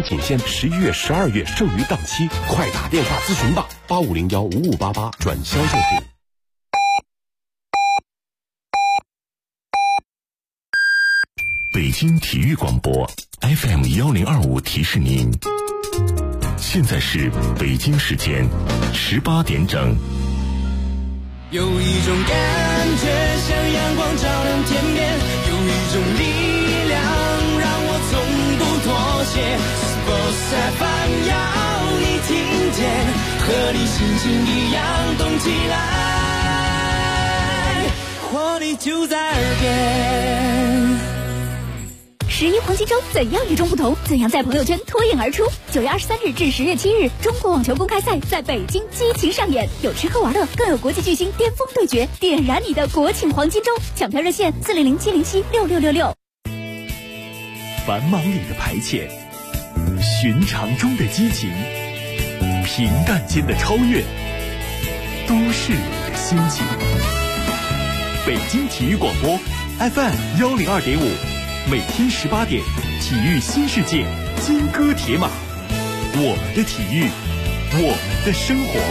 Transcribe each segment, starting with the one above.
仅限11月、12月剩余档期，快打电话咨询吧，85015588转销售部。 北京体育广播 FM1025提示您，现在是北京时间18点整。 有一种感觉像阳光照亮天边，有一种力量让我从不妥协。Sports FM 要你听见，和你心情一样动起来，活力就在耳边。 11黄金周怎样与众不同？怎样在朋友圈脱颖而出？9月23日至10月7日，中国网球公开赛在北京激情上演，有吃喝玩乐，更有国际巨星巅峰对决，点燃你的国庆黄金周！抢票热线400-707-6666。 繁忙里的排遣，寻常中的激情，平淡间的超越，都市里的心情。北京体育广播 FM102.5，每天18点，体育新世界，金戈铁马，我们的体育，我们的生活。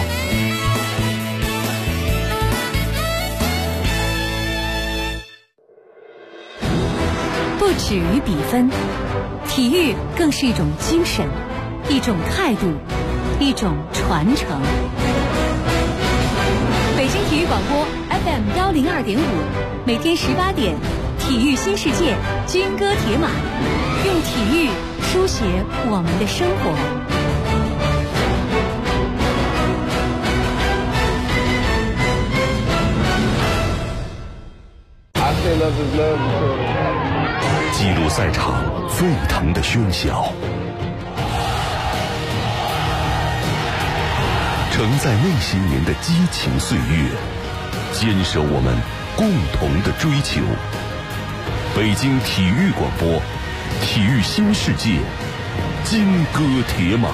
不止于比分，体育更是一种精神，一种态度，一种传承。北京体育广播 FM102.5，每天18点，体育新世界，金戈铁马，用体育书写我们的生活。 记录赛场沸腾的喧嚣，承载那些年的激情岁月，坚守我们共同的追求。北京体育广播，体育新世界，金戈铁马。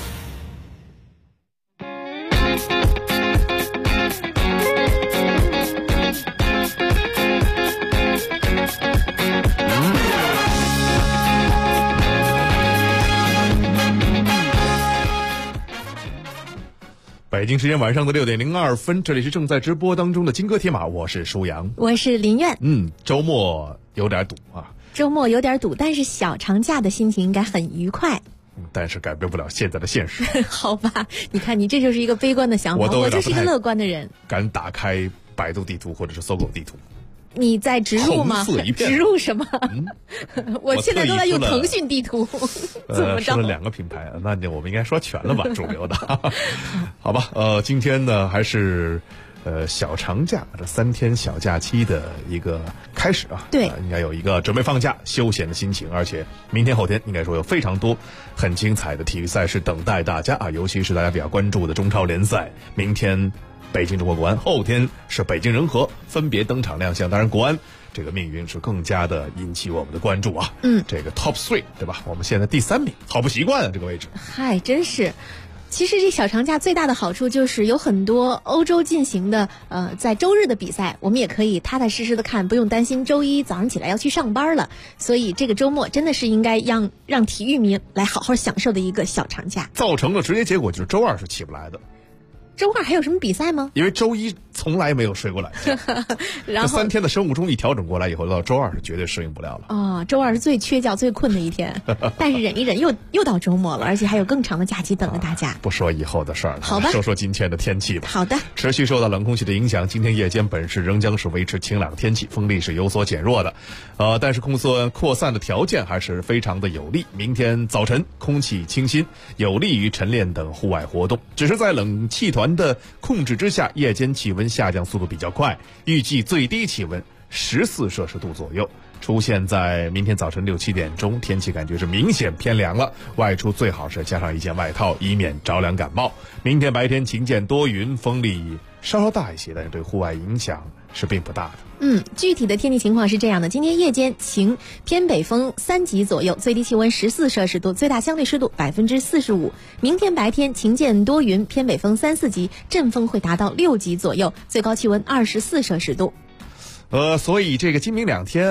北京时间晚上的6点02分，这里是正在直播当中的金戈铁马，我是舒阳， 我是林苑。 周末有点堵啊， 周末有点堵，但是小长假的心情应该很愉快。 但是改变不了现在的现实。 好吧，你看你这就是一个悲观的想法，我就是一个乐观的人。 敢打开百度地图或者是搜狗地图。 你在植入吗？植入什么？我现在都在用腾讯地图。怎么着？ 说了2个品牌，那我们应该说全了吧，主流的。好吧，今天呢还是小长假这3天小假期的一个开始啊。 对， 应该有一个准备放假休闲的心情，而且明天后天应该说有非常多很精彩的体育赛事等待大家啊，尤其是大家比较关注的中超联赛，明天北京中国国安，后天是北京人和分别登场亮相。当然国安这个命运是更加的引起我们的关注啊。这个 top 3对吧，我们现在第3名，好不习惯啊这个位置。 嗨，真是。其实这小长假最大的好处就是有很多欧洲进行的在周日的比赛，我们也可以踏踏实实的看，不用担心周一早上起来要去上班了。所以这个周末真的是应该让体育迷来好好享受的一个小长假。 造成的直接结果就是周二是起不来的。 周二还有什么比赛吗？ 因为周一从来没有睡过懒觉，然后这3天的生物钟一调整过来以后，到周二是绝对适应不了了。 周二是最缺觉最困的一天，但是忍一忍又到周末了，而且还有更长的假期等着大家。 不说以后的事儿了， 好吧， 说说今天的天气吧。 好的， 持续受到冷空气的影响，今天夜间本市仍将是维持晴朗天气，风力是有所减弱的，但是扩散的条件还是非常的有利。明天早晨空气清新，有利于晨练等户外活动，只是在冷气团的控制之下，夜间气温下降速度比较快，预计最低气温14摄氏度左右，出现在明天早晨6、7点钟，天气感觉是明显偏凉了，外出最好是加上一件外套，以免着凉感冒。明天白天晴间多云，风力稍稍大一些，但是对户外影响是并不大的。 具体的天气情况是这样的：今天夜间晴，偏北风3级左右，最低气温14摄氏度，最大相对湿度45%。明天白天晴间多云，偏北风3、4级，阵风会达到6级左右，最高气温24摄氏度。 所以这个今明2天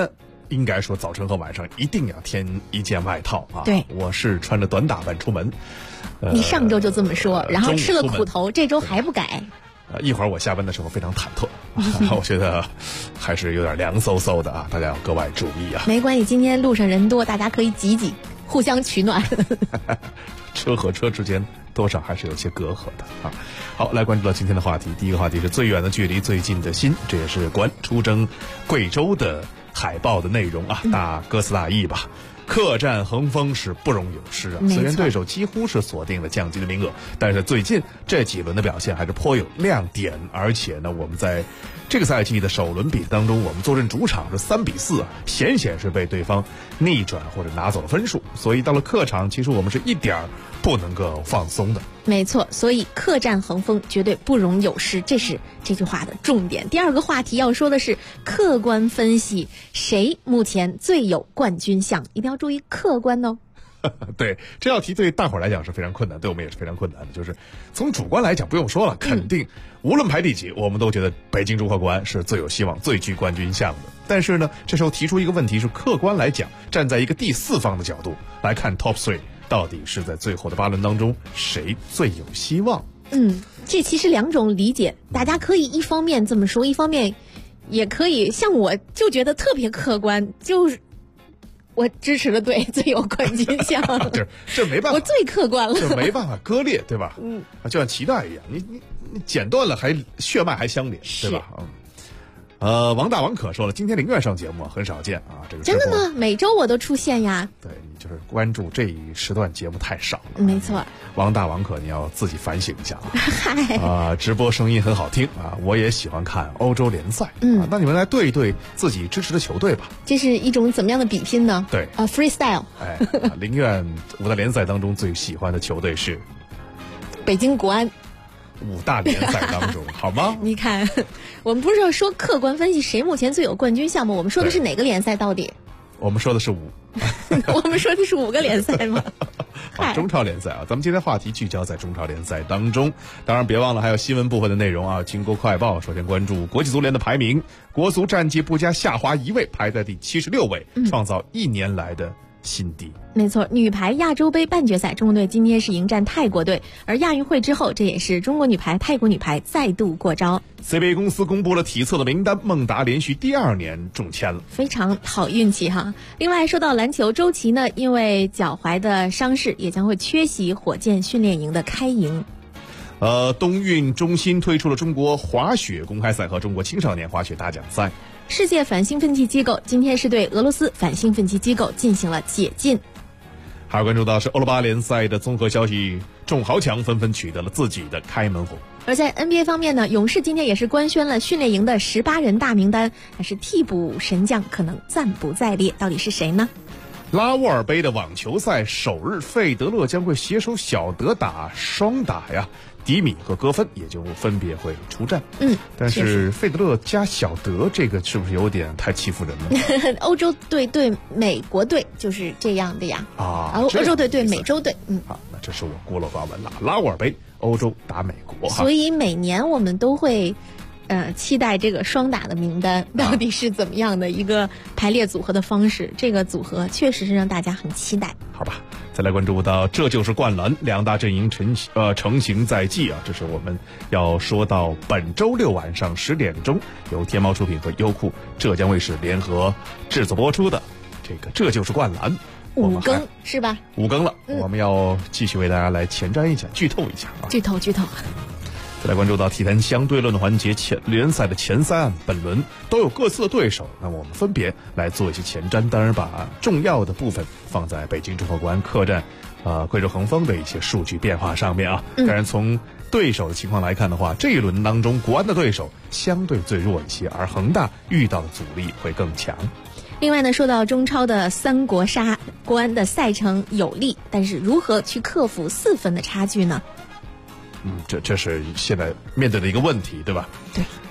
应该说早晨和晚上一定要添一件外套啊。 对， 我是穿着短打扮出门。 你上周就这么说，然后吃了苦头，这周还不改。 一会儿我下班的时候非常忐忑，我觉得还是有点凉飕飕的啊，大家要格外注意啊。 没关系，今天路上人多，大家可以挤挤，互相取暖。 车和车之间多少还是有些隔阂的啊。好，来关注到今天的话题，第一个话题是最远的距离最近的心，这也是关出征贵州的海报的内容啊，大歌词大意吧。客战恒丰是不容有失啊，虽然对手几乎是锁定了降级的名额，但是最近这几轮的表现还是颇有亮点，而且呢，我们在这个赛季的首轮比赛当中，我们坐镇主场是3-4啊，显是被对方逆转或者拿走了分数，所以到了客场，其实我们是一点儿不能够放松的。 没错，所以客战恒丰绝对不容有失，这是这句话的重点。第二个话题要说的是客观分析，谁目前最有冠军相，一定要注意客观哦。 对，这道题对大伙儿来讲是非常困难，对我们也是非常困难的。就是从主观来讲，不用说了，肯定无论排第几，我们都觉得北京中赫国安是最有希望、最具冠军相的。但是呢，这时候提出一个问题是，客观来讲，站在一个第四方的角度来看 Top 3，到底是在最后的8轮当中谁最有希望？ 这其实两种理解，大家可以一方面这么说，一方面也可以像我就觉得特别客观，就是我支持的队最有冠军相。 这没办法， 我最客观了， 这没办法割裂，对吧？就像脐带一样，你剪断了还血脉还相连，对吧？王大王可说了，今天林苑上节目很少见啊，这个真的吗？每周我都出现呀。 对，你就是关注这一时段节目太少了。 没错， 王大王可你要自己反省一下啊。直播声音很好听啊，我也喜欢看欧洲联赛。那你们来对一对自己支持的球队吧。 这是一种怎么样的比拼呢？ 对 freestyle。 林苑5大联赛当中最喜欢的球队是北京国安。 5大联赛当中，好吗？ 你看，我们不是要说客观分析谁目前最有冠军项目，我们说的是哪个联赛到底？ 我们说的是5。 我们说的是5个联赛吗？ 中超联赛啊，咱们今天话题聚焦在中超联赛当中。当然别忘了还有新闻部分的内容啊。经过快报，首先关注国际足联的排名，国足战绩不佳，下滑1位，排在第76位，创造1年来的新低。 没错，女排亚洲杯半决赛，中国队今天是迎战泰国队，而亚运会之后，这也是中国女排、泰国女排再度过招。 CBA 公司公布了体测的名单，孟达连续第2年中签了， 非常好运气哈。另外说到篮球，周琦呢因为脚踝的伤势，也将会缺席火箭训练营的开营。 冬运中心推出了中国滑雪公开赛和中国青少年滑雪大奖赛。 世界反兴奋剂机构今天是对俄罗斯反兴奋剂机构进行了解禁。 还有关注到是欧罗巴联赛的综合消息，众豪强纷纷取得了自己的开门红。 而在 NBA 方面呢，勇士今天也是官宣了训练营的18人大名单，但是替补神将可能暂不在列，到底是谁呢？ 拉沃尔杯的网球赛首日，费德勒将会携手小德打双打呀，迪米和戈芬也就分别会出战。但是费德勒加小德这个是不是有点太欺负人了？ 欧洲队对美国队就是这样的呀。欧洲队对美洲队。 好，那这是我孤陋寡闻了。拉沃尔杯，欧洲打美国， 所以每年我们都会期待这个双打的名单到底是怎么样的一个排列组合的方式，这个组合确实是让大家很期待。 好吧，再来关注到这就是灌篮，2大阵营成型在即啊，这是我们要说到本周6晚上10点钟由天猫出品和优酷、浙江卫视联合制作播出的这就是灌篮。 5更是吧 ？5更了，我们要继续为大家来前瞻一下、剧透一下啊！ 剧透。 再来关注到体坛相对论的环节，联赛的前3案本轮都有各自的对手，那么我们分别来做一些前瞻，当然把重要的部分放在北京中赫国安客战贵州恒丰的一些数据变化上面啊。当然从对手的情况来看的话，这一轮当中国安的对手相对最弱一些，而恒大遇到的阻力会更强。 另外呢，说到中超的3国杀，国安的赛程有利，但是如何去克服4分的差距呢？ 这是现在面对的一个问题，对吧？ 对。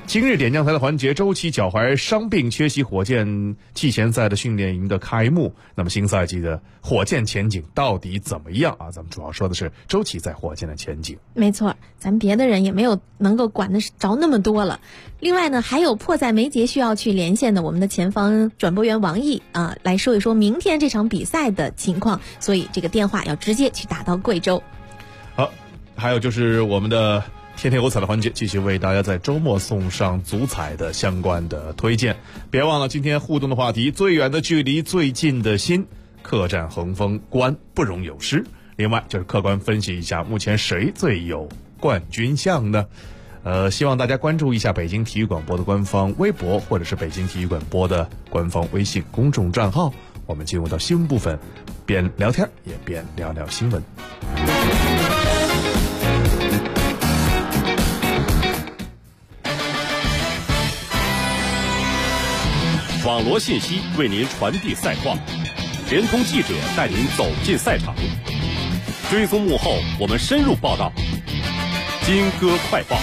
今日点将台的环节，周琦脚踝伤病缺席火箭季前赛的训练营的开幕。那么新赛季的火箭前景到底怎么样啊？咱们主要说的是周琦在火箭的前景。 没错，咱别的人也没有能够管得着那么多了。另外呢，还有迫在眉睫需要去连线的我们的前方转播员王毅啊，来说一说明天这场比赛的情况。所以这个电话要直接去打到贵州。 好，还有就是我们的天天有彩的环节，继续为大家在周末送上足彩的相关的推荐。别忘了今天互动的话题，最远的距离最近的心，客战恒丰，关不容有失。另外就是客观分析一下目前谁最有冠军相呢？希望大家关注一下北京体育广播的官方微博，或者是北京体育广播的官方微信公众账号。我们进入到新闻部分，边聊天也边聊聊新闻。 网罗信息为您传递赛况，联通记者带您走进赛场，追踪幕后，我们深入报道。金歌快报。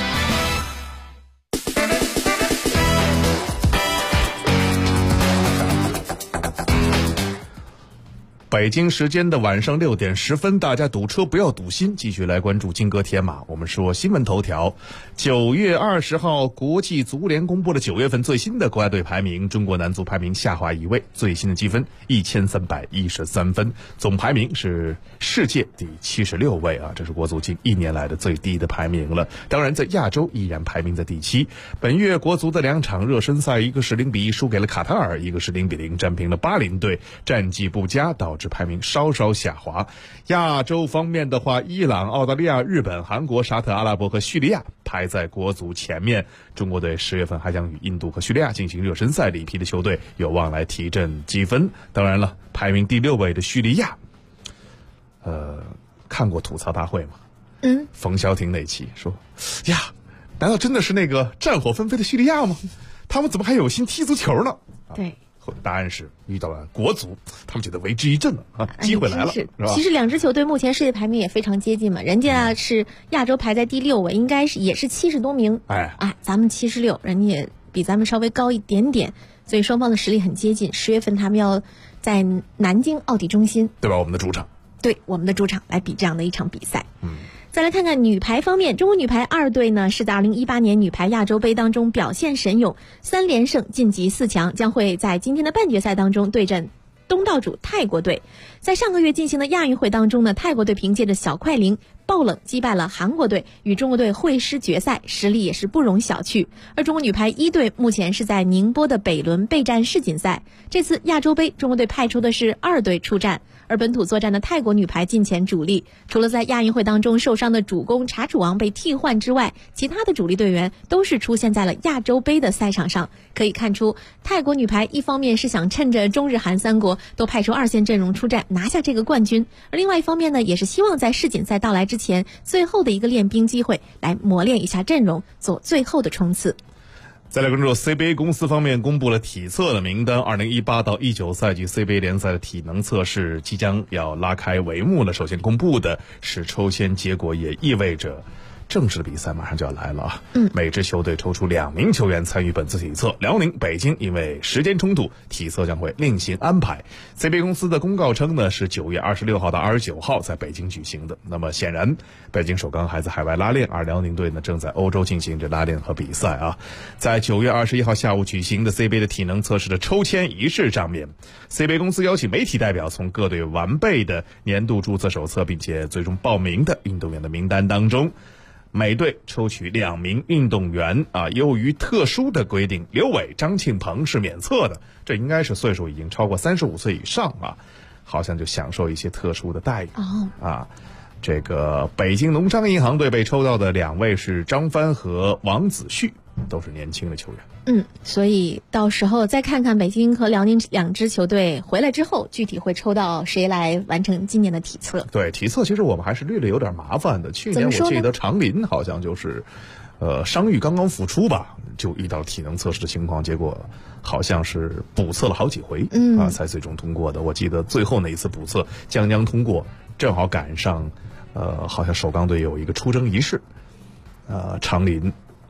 北京时间的晚上6点10分，大家堵车不要堵心，继续来关注金戈铁马。我们说新闻头条，9月20号，国际足联公布了9月份最新的国家队排名，中国男足排名下滑1位，最新的积分1313分，总排名是世界第76位啊，这是国足近1年来的最低的排名了。当然，在亚洲依然排名在第7。本月国足的2场热身赛，一个是0-1输给了卡塔尔，一个是0-0战平了巴林队，战绩不佳，导致排名稍稍下滑。亚洲方面的话，伊朗、澳大利亚、日本、韩国、沙特阿拉伯和叙利亚排在国足前面。中国队10月份还将与印度和叙利亚进行热身赛，里皮的球队有望来提振积分。当然了，排名第6位的叙利亚，看过吐槽大会吗？冯潇霆那期说呀，难道真的是那个战火纷飞的叙利亚吗？他们怎么还有心踢足球呢？ 对， 答案是遇到了国足，他们觉得为之一振了啊，机会来了，是吧？ 其实两支球队目前世界排名也非常接近嘛，人家是亚洲排在第6位，应该是也是70多名，咱们76，人家也比咱们稍微高一点点，所以双方的实力很接近。10月份他们要在南京奥体中心， 对吧？我们的主场， 对，我们的主场来比这样的一场比赛。再来看看女排方面，中国女排2队呢是在2018年女排亚洲杯当中表现神勇，3连胜晋级4强，将会在今天的半决赛当中对阵东道主泰国队。在上个月进行的亚运会当中呢，泰国队凭借着小快灵爆冷击败了韩国队，与中国队会师决赛，实力也是不容小觑。而中国女排1队目前是在宁波的北仑备战世锦赛，这次亚洲杯中国队派出的是2队出战，而本土作战的泰国女排近前主力，除了在亚运会当中受伤的主攻查楚王被替换之外，其他的主力队员都是出现在了亚洲杯的赛场上。可以看出，泰国女排一方面是想趁着中日韩3国都派出2线阵容出战拿下这个冠军，而另外一方面呢，也是希望在世锦赛到来之前最后的一个练兵机会来磨练一下阵容，做最后的冲刺。 再来关注 CBA 公司方面公布了体测的名单，2018到19赛季 CBA 联赛的体能测试即将要拉开帷幕了。首先公布的是抽签结果，也意味着正式的比赛马上就要来了啊！每支球队抽出2名球员参与本次体测。辽宁、北京因为时间冲突，体测将会另行安排。CBA 公司的公告称呢，是9月26号到29号在北京举行的。那么显然，北京首钢还在海外拉练，而辽宁队呢正在欧洲进行着拉练和比赛啊。在9月21号下午举行的 CBA 的体能测试的抽签仪式上面，CBA 公司邀请媒体代表从各队完备的年度注册手册并且最终报名的运动员的名单当中，每队抽取2名运动员啊，由于特殊的规定，刘伟、张庆鹏是免测的，这应该是岁数已经超过35岁以上啊，好像就享受一些特殊的待遇啊。这个北京农商银行队被抽到的2位是张帆和王子旭，都是年轻的球员。 所以到时候再看看北京和辽宁2支球队回来之后，具体会抽到谁来完成今年的体测。 对，体测其实我们还是略有点麻烦的。去年我记得长林好像就是伤愈刚刚复出吧，就遇到体能测试的情况，结果好像是补测了好几回才最终通过的。我记得最后那一次补测将通过，正好赶上好像首钢队有一个出征仪式，长林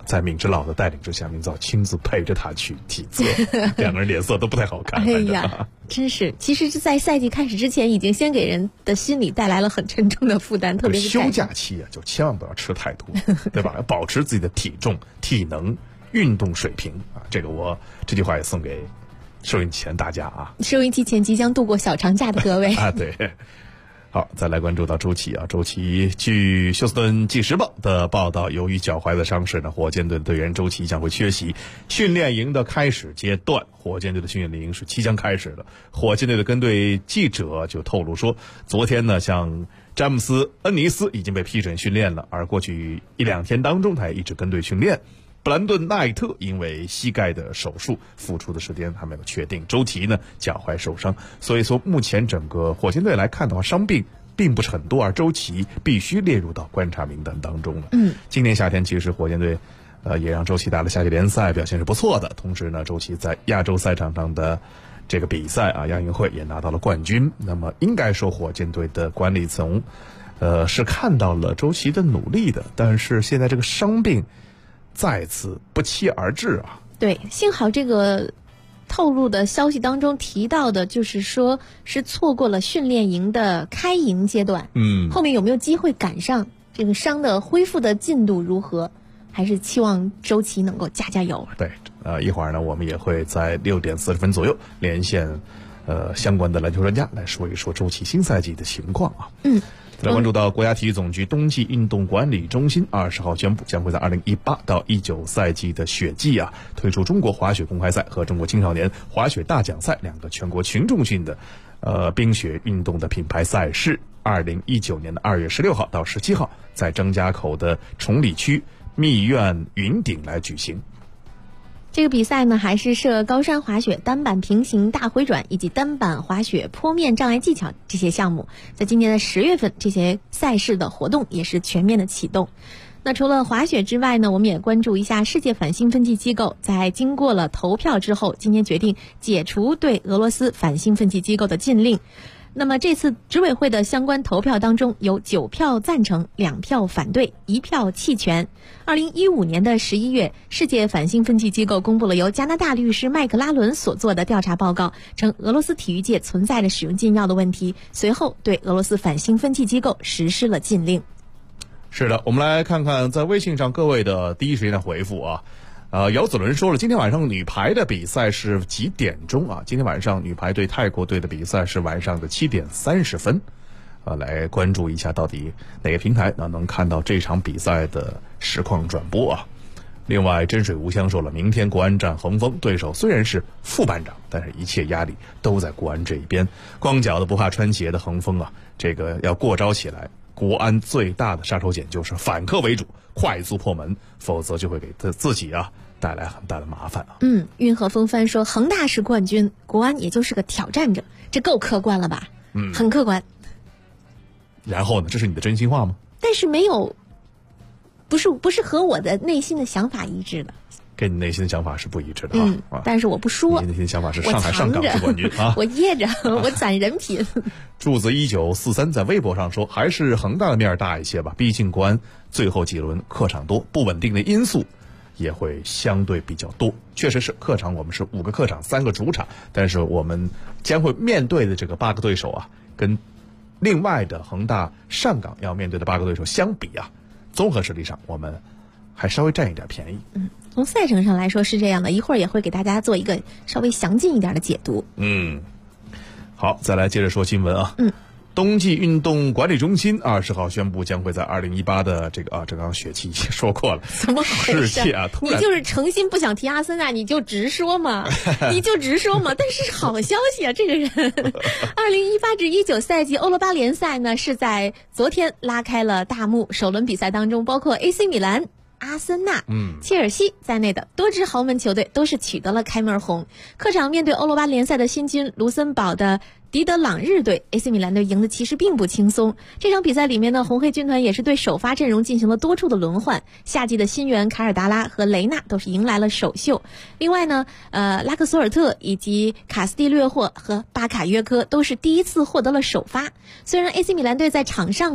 在闵指导的带领之下，闵指导亲自陪着他去体测，两个人脸色都不太好看。 哎呀，真是，其实是在赛季开始之前，已经先给人的心理带来了很沉重的负担，特别是休假期啊，就千万不要吃太多，对吧？要保持自己的体重、体能、运动水平啊。这句话也送给收音机前大家啊， 收音机前即将度过小长假的各位啊，对。好，再来关注到周琦啊。周琦据休斯顿纪时报的报道，由于脚踝的伤势呢，火箭队的队员周琦将会缺席训练营的开始阶段。火箭队的训练营是即将开始的。火箭队的跟队记者就透露说，昨天呢，像詹姆斯·恩尼斯已经被批准训练了，而过去1-2天当中，他也一直跟队训练。布兰顿·奈特因为膝盖的手术复出的时间还没有确定，周琦呢脚踝受伤，所以说目前整个火箭队来看的话，伤病并不是很多，而周琦必须列入到观察名单当中了。今年夏天其实火箭队也让周琦打了夏季联赛，表现是不错的。同时呢，周琦在亚洲赛场上的这个比赛啊，亚运会也拿到了冠军。那么应该说火箭队的管理层是看到了周琦的努力的，但是现在这个伤病再次不期而至啊！ 对，幸好这个透露的消息当中提到的，就是说是错过了训练营的开营阶段。后面有没有机会赶上？这个伤的恢复的进度如何？还是期望周琦能够加油。 对，一会儿呢，我们也会在6点40分左右连线相关的篮球专家来说一说周琦新赛季的情况啊。再来关注到国家体育总局冬季运动管理中心20号宣布，将会在2018到19赛季的雪季啊，推出中国滑雪公开赛和中国青少年滑雪大奖赛2个全国群众性的冰雪运动的品牌赛事。2019年的2月16号到17号，在张家口的崇礼区密苑云顶来举行。 这个比赛呢，还是设高山滑雪、单板平行大回转以及单板滑雪坡面障碍技巧这些项目。在今年的10月份，这些赛事的活动也是全面的启动。那除了滑雪之外呢，我们也关注一下世界反兴奋剂机构在经过了投票之后，今天决定解除对俄罗斯反兴奋剂机构的禁令。那么这次执委会的相关投票当中，有9票赞成，2票反对，1票弃权。2015年的11月，世界反兴奋剂机构公布了由加拿大律师麦克拉伦所做的调查报告，称俄罗斯体育界存在着使用禁药的问题，随后对俄罗斯反兴奋剂机构实施了禁令。 是的，我们来看看在微信上各位的第一时间的回复啊。姚子伦说了，今天晚上女排的比赛是几点钟啊？今天晚上女排对泰国队的比赛是晚上的7点30分，来关注一下到底哪个平台能看到这场比赛的实况转播啊。另外，真水无香说了，明天国安战恒丰，对手虽然是副班长，但是一切压力都在国安这一边。光脚的不怕穿鞋的恒丰啊，这个要过招起来，国安最大的杀手锏就是反客为主，快速破门，否则就会给他自己带来很大的麻烦啊。 运河风帆说，恒大是冠军，国安也就是个挑战者，这够客观了吧？很客观。 然后呢，这是你的真心话吗？ 但是没有，不是和我的内心的想法一致的。 跟你内心的想法是不一致的但是我不说。 你内心的想法是上海上港是冠军啊！ 我掖着，我攒人品。 柱子1943在微博上说，还是恒大的面大一些吧，毕竟国安最后几轮客场多，不稳定的因素也会相对比较多。确实是客场，我们是5个客场3个主场，但是我们将会面对的这个8个对手啊，跟另外的恒大上港要面对的8个对手相比啊，综合实力上我们还稍微占一点便宜。 从赛程上来说是这样的，一会儿也会给大家做一个稍微详尽一点的解读。 好，再来接着说新闻啊。冬季运动管理中心20号宣布，将会在2018的这刚雪季说过了， 怎么回事啊？突然你就是诚心不想提阿森纳，你就直说嘛，但是好消息啊，这个人2018至19赛季欧罗巴联赛呢是在昨天拉开了大幕，首轮比赛当中包括 AC 米兰、阿森纳、切尔西在内的多支豪门球队都是取得了开门红。客场面对欧罗巴联赛的新军卢森堡的迪德朗日队， AC 米兰队赢的其实并不轻松。这场比赛里面呢，红黑军团也是对首发阵容进行了多处的轮换，夏季的新援卡尔达拉和雷纳都是迎来了首秀。另外呢，拉克索尔特以及卡斯蒂略霍和巴卡约科都是第一次获得了首发。虽然 AC 米兰队在场上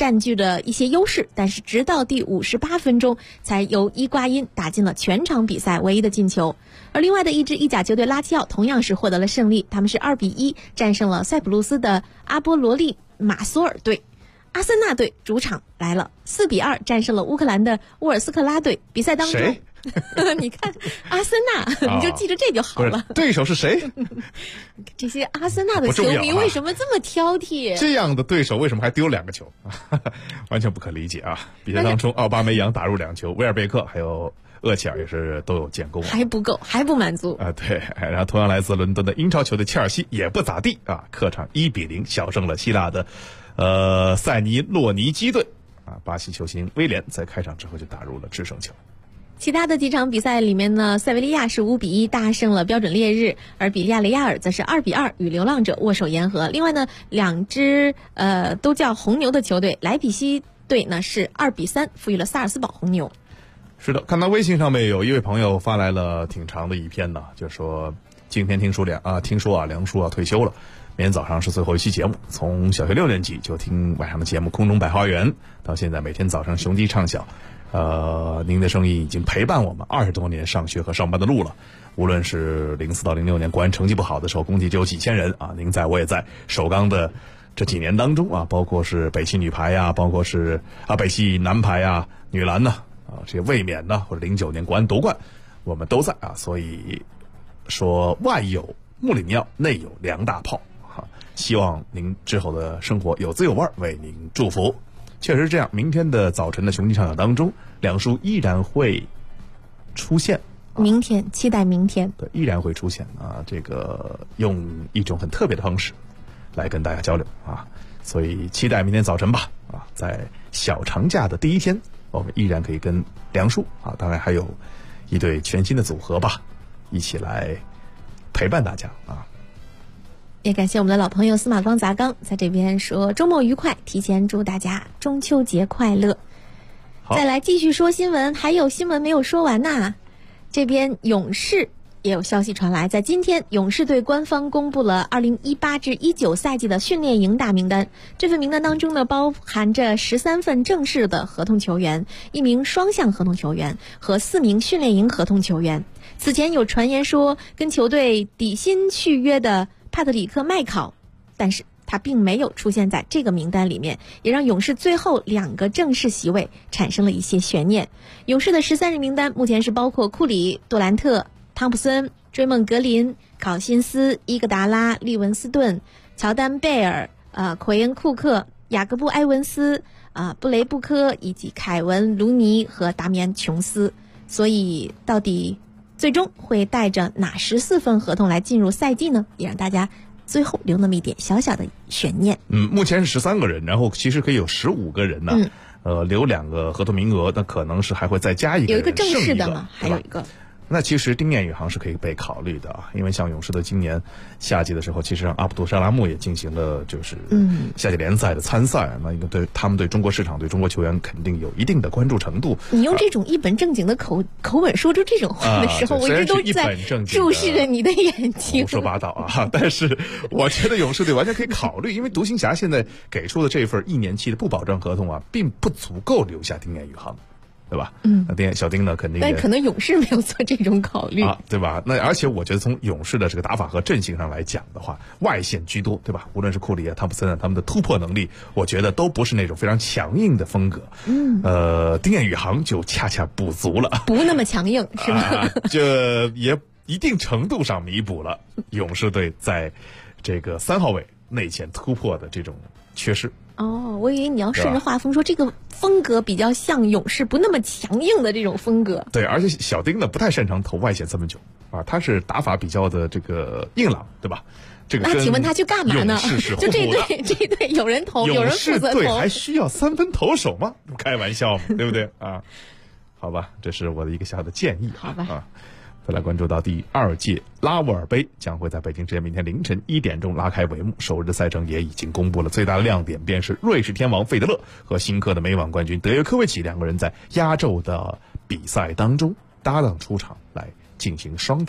占据了一些优势，但是直到第58分钟才由伊瓜因打进了全场比赛唯一的进球。而另外的一支意甲球队拉齐奥同样是获得了胜利，他们是2-1战胜了塞浦路斯的阿波罗利马索尔队。阿森纳队主场来了，4-2战胜了乌克兰的沃尔斯克拉队。比赛当中你看阿森纳，你就记着这就好了。 对手是谁？ 这些阿森纳的球迷为什么这么挑剔？ 这样的对手为什么还丢2个球？完全不可理解啊！比赛当中，奥巴梅扬打入2球，威尔贝克还有厄齐尔也是都有建功， 还不够，还不满足啊！对，然后同样来自伦敦的英超球队切尔西也不咋地啊，客场1-0小胜了希腊的塞尼洛尼基队啊。巴西球星威廉在开场之后就打入了制胜球。 其他的几场比赛里面呢，塞维利亚是5-1大胜了标准烈日，而比利亚雷亚尔则是2-2与流浪者握手言和。另外呢，2支都叫红牛的球队，莱比锡队呢是2-3负于了萨尔斯堡红牛。 是的，看到微信上面有一位朋友发来了挺长的一篇呢，就说今天听说梁叔退休了，明天早上是最后一期节目，从小学6年级就听晚上的节目《空中百花园》，到现在每天早上雄鸡唱晓。您的声音已经陪伴我们20多年上学和上班的路了。无论是04到06年国安成绩不好的时候，共计就有几千人啊，您在我也在，首钢的这几年当中啊，包括是北汽女排呀，包括是北汽男排呀、女篮呢这些卫冕呢，或者09年国安夺冠，我们都在啊。所以说外有穆里尼奥，内有梁大炮希望您之后的生活有滋有味，为您祝福。确实是这样，明天的早晨的雄鸡唱晓当中，梁叔依然会出现。 明天期待明天， 对，依然会出现啊。这个用一种很特别的方式来跟大家交流啊，所以期待明天早晨吧啊，在小长假的第一天，我们依然可以跟梁叔啊，当然还有一对全新的组合吧，一起来陪伴大家啊。 也感谢我们的老朋友司马光砸缸在这边说周末愉快，提前祝大家中秋节快乐。再来继续说新闻，还有新闻没有说完呐。这边勇士也有消息传来，在今天勇士队官方公布了2018至19赛季的训练营大名单。这份名单当中呢，包含着13份正式的合同球员，1名双向合同球员和4名训练营合同球员。此前有传言说跟球队底薪续约的帕特里克·麦考，但是他并没有出现在这个名单里面，也让勇士最后2个正式席位产生了一些悬念。勇士的13人名单目前是包括库里、杜兰特、汤普森、追梦格林、考辛斯、伊戈达拉、利文斯顿、乔丹贝尔、奎恩库克、雅各布埃文斯、布雷布科以及凯文卢尼和达米安琼斯。所以到底最终会带着哪14份合同来进入赛季呢？也让大家最后留那么一点小小的悬念。 目前是13个人，然后其实可以有15个人呢。留2个合同名额，那可能是还会再加一个人， 有一个正式的嘛，还有一个。 那其实丁彦雨航是可以被考虑的啊，因为像勇士的今年夏季的时候，其实让阿卜杜沙拉木也进行了就是夏季联赛的参赛，那一个对他们对中国市场、对中国球员肯定有一定的关注程度。 你用这种一本正经的口吻说出这种话的时候，我一直都在注视着你的眼睛。 胡说八道啊！但是我觉得勇士队完全可以考虑，因为独行侠现在给出的这份1年期的不保障合同啊，并不足够留下丁彦雨航。对吧？那小丁呢，肯定。 但可能勇士没有做这种考虑啊，对吧？那而且我觉得从勇士的这个打法和阵型上来讲的话，外线居多，对吧？无论是库里啊、汤普森啊，他们的突破能力，我觉得都不是那种非常强硬的风格。丁彦雨航就恰恰补足了， 不那么强硬，是吧？ 这也一定程度上弥补了勇士队在这个3号位内线突破的这种缺失。 我以为你要顺着画风说这个风格比较像勇士，不那么强硬的这种风格。 对，而且小丁呢不太擅长投外线3分球啊，他是打法比较的这个硬朗，对吧？这个那请问他去干嘛呢？就这队有人投，有人负责投， 勇士队还需要3分投手吗？开玩笑嘛，对不对啊？好吧，这是我的一个小的建议。 好吧啊。 再来关注到第2届拉沃尔杯将会在北京时间明天凌晨1点钟拉开帷幕，首日赛程也已经公布了，最大的亮点便是瑞士天王费德勒和新科的美网冠军德约科维奇2个人在压轴的比赛当中搭档出场来进行双打，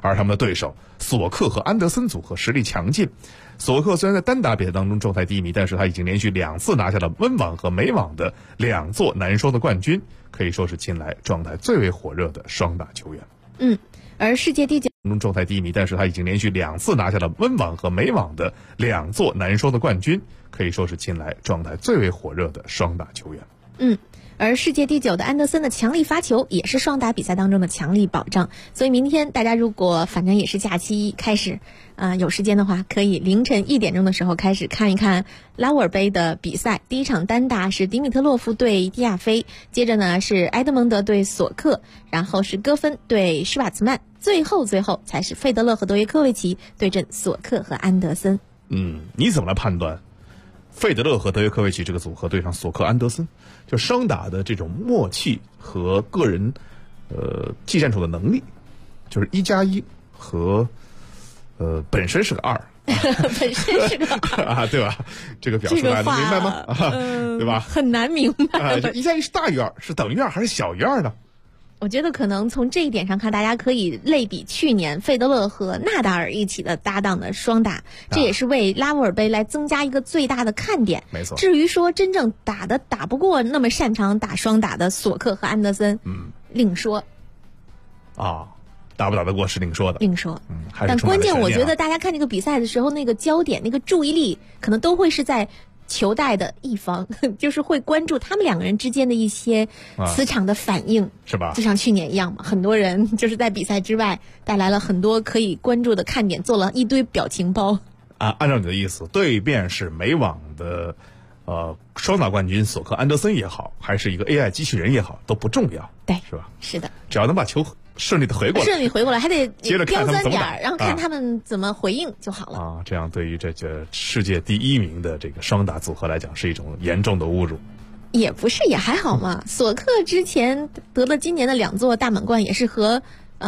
而他们的对手索克和安德森组合实力强劲。索克虽然在单打比赛当中状态低迷，但是他已经连续2次拿下了温网和美网的2座男双的冠军，可以说是近来状态最为火热的双打球员。 而世界第9 状态低迷，但是他已经连续2次拿下了温网和美网的2座男双的冠军，可以说是近来状态最为火热的双打球员。 而世界第9的安德森的强力发球也是双打比赛当中的强力保障，所以明天大家如果反正也是假期开始，有时间的话，可以凌晨1点钟的时候开始看一看拉沃尔杯的比赛。第一场单打是迪米特洛夫对蒂亚菲，接着呢是埃德蒙德对索克，然后是戈芬对施瓦茨曼，最后才是费德勒和德约科维奇对阵索克和安德森。 你怎么来判断费德勒和德约科维奇这个组合对上索克安德森，就双打的这种默契和个人技战术的能力，就是1+1和本身是个2， 本身是个 2对吧？这个表述大家能明白吗？对吧？ 很难明白。 这1+1是大于2，是等于2还是小于2呢？ 我觉得可能从这一点上看，大家可以类比去年费德勒和纳达尔一起的搭档的双打，这也是为拉沃尔杯来增加一个最大的看点。 没错。 至于说真正打不过那么擅长打双打的索克和安德森，另说。 打不打得过是另说的。 另说。 还是但关键我觉得得大家看这个比赛的时候，那个焦点、那个注意力，可能都会是在球带的一方，就是会关注他们2个人之间的一些磁场的反应， 是吧？ 就像去年一样嘛，很多人就是在比赛之外带来了很多可以关注的看点，做了一堆表情包。 按照你的意思，对面是美网的双打冠军索克安德森也好，还是一个 AI 机器人也好，都不重要， 对， 是吧？ 是的， 只要能把球顺利的回过来， 还得接着看他们怎么打， 然后看他们怎么回应就好了。 这样对于这世界第1名的这个双打组合来讲，是一种严重的侮辱。 也不是，也还好嘛。索克之前得了今年的2座大满贯，也是和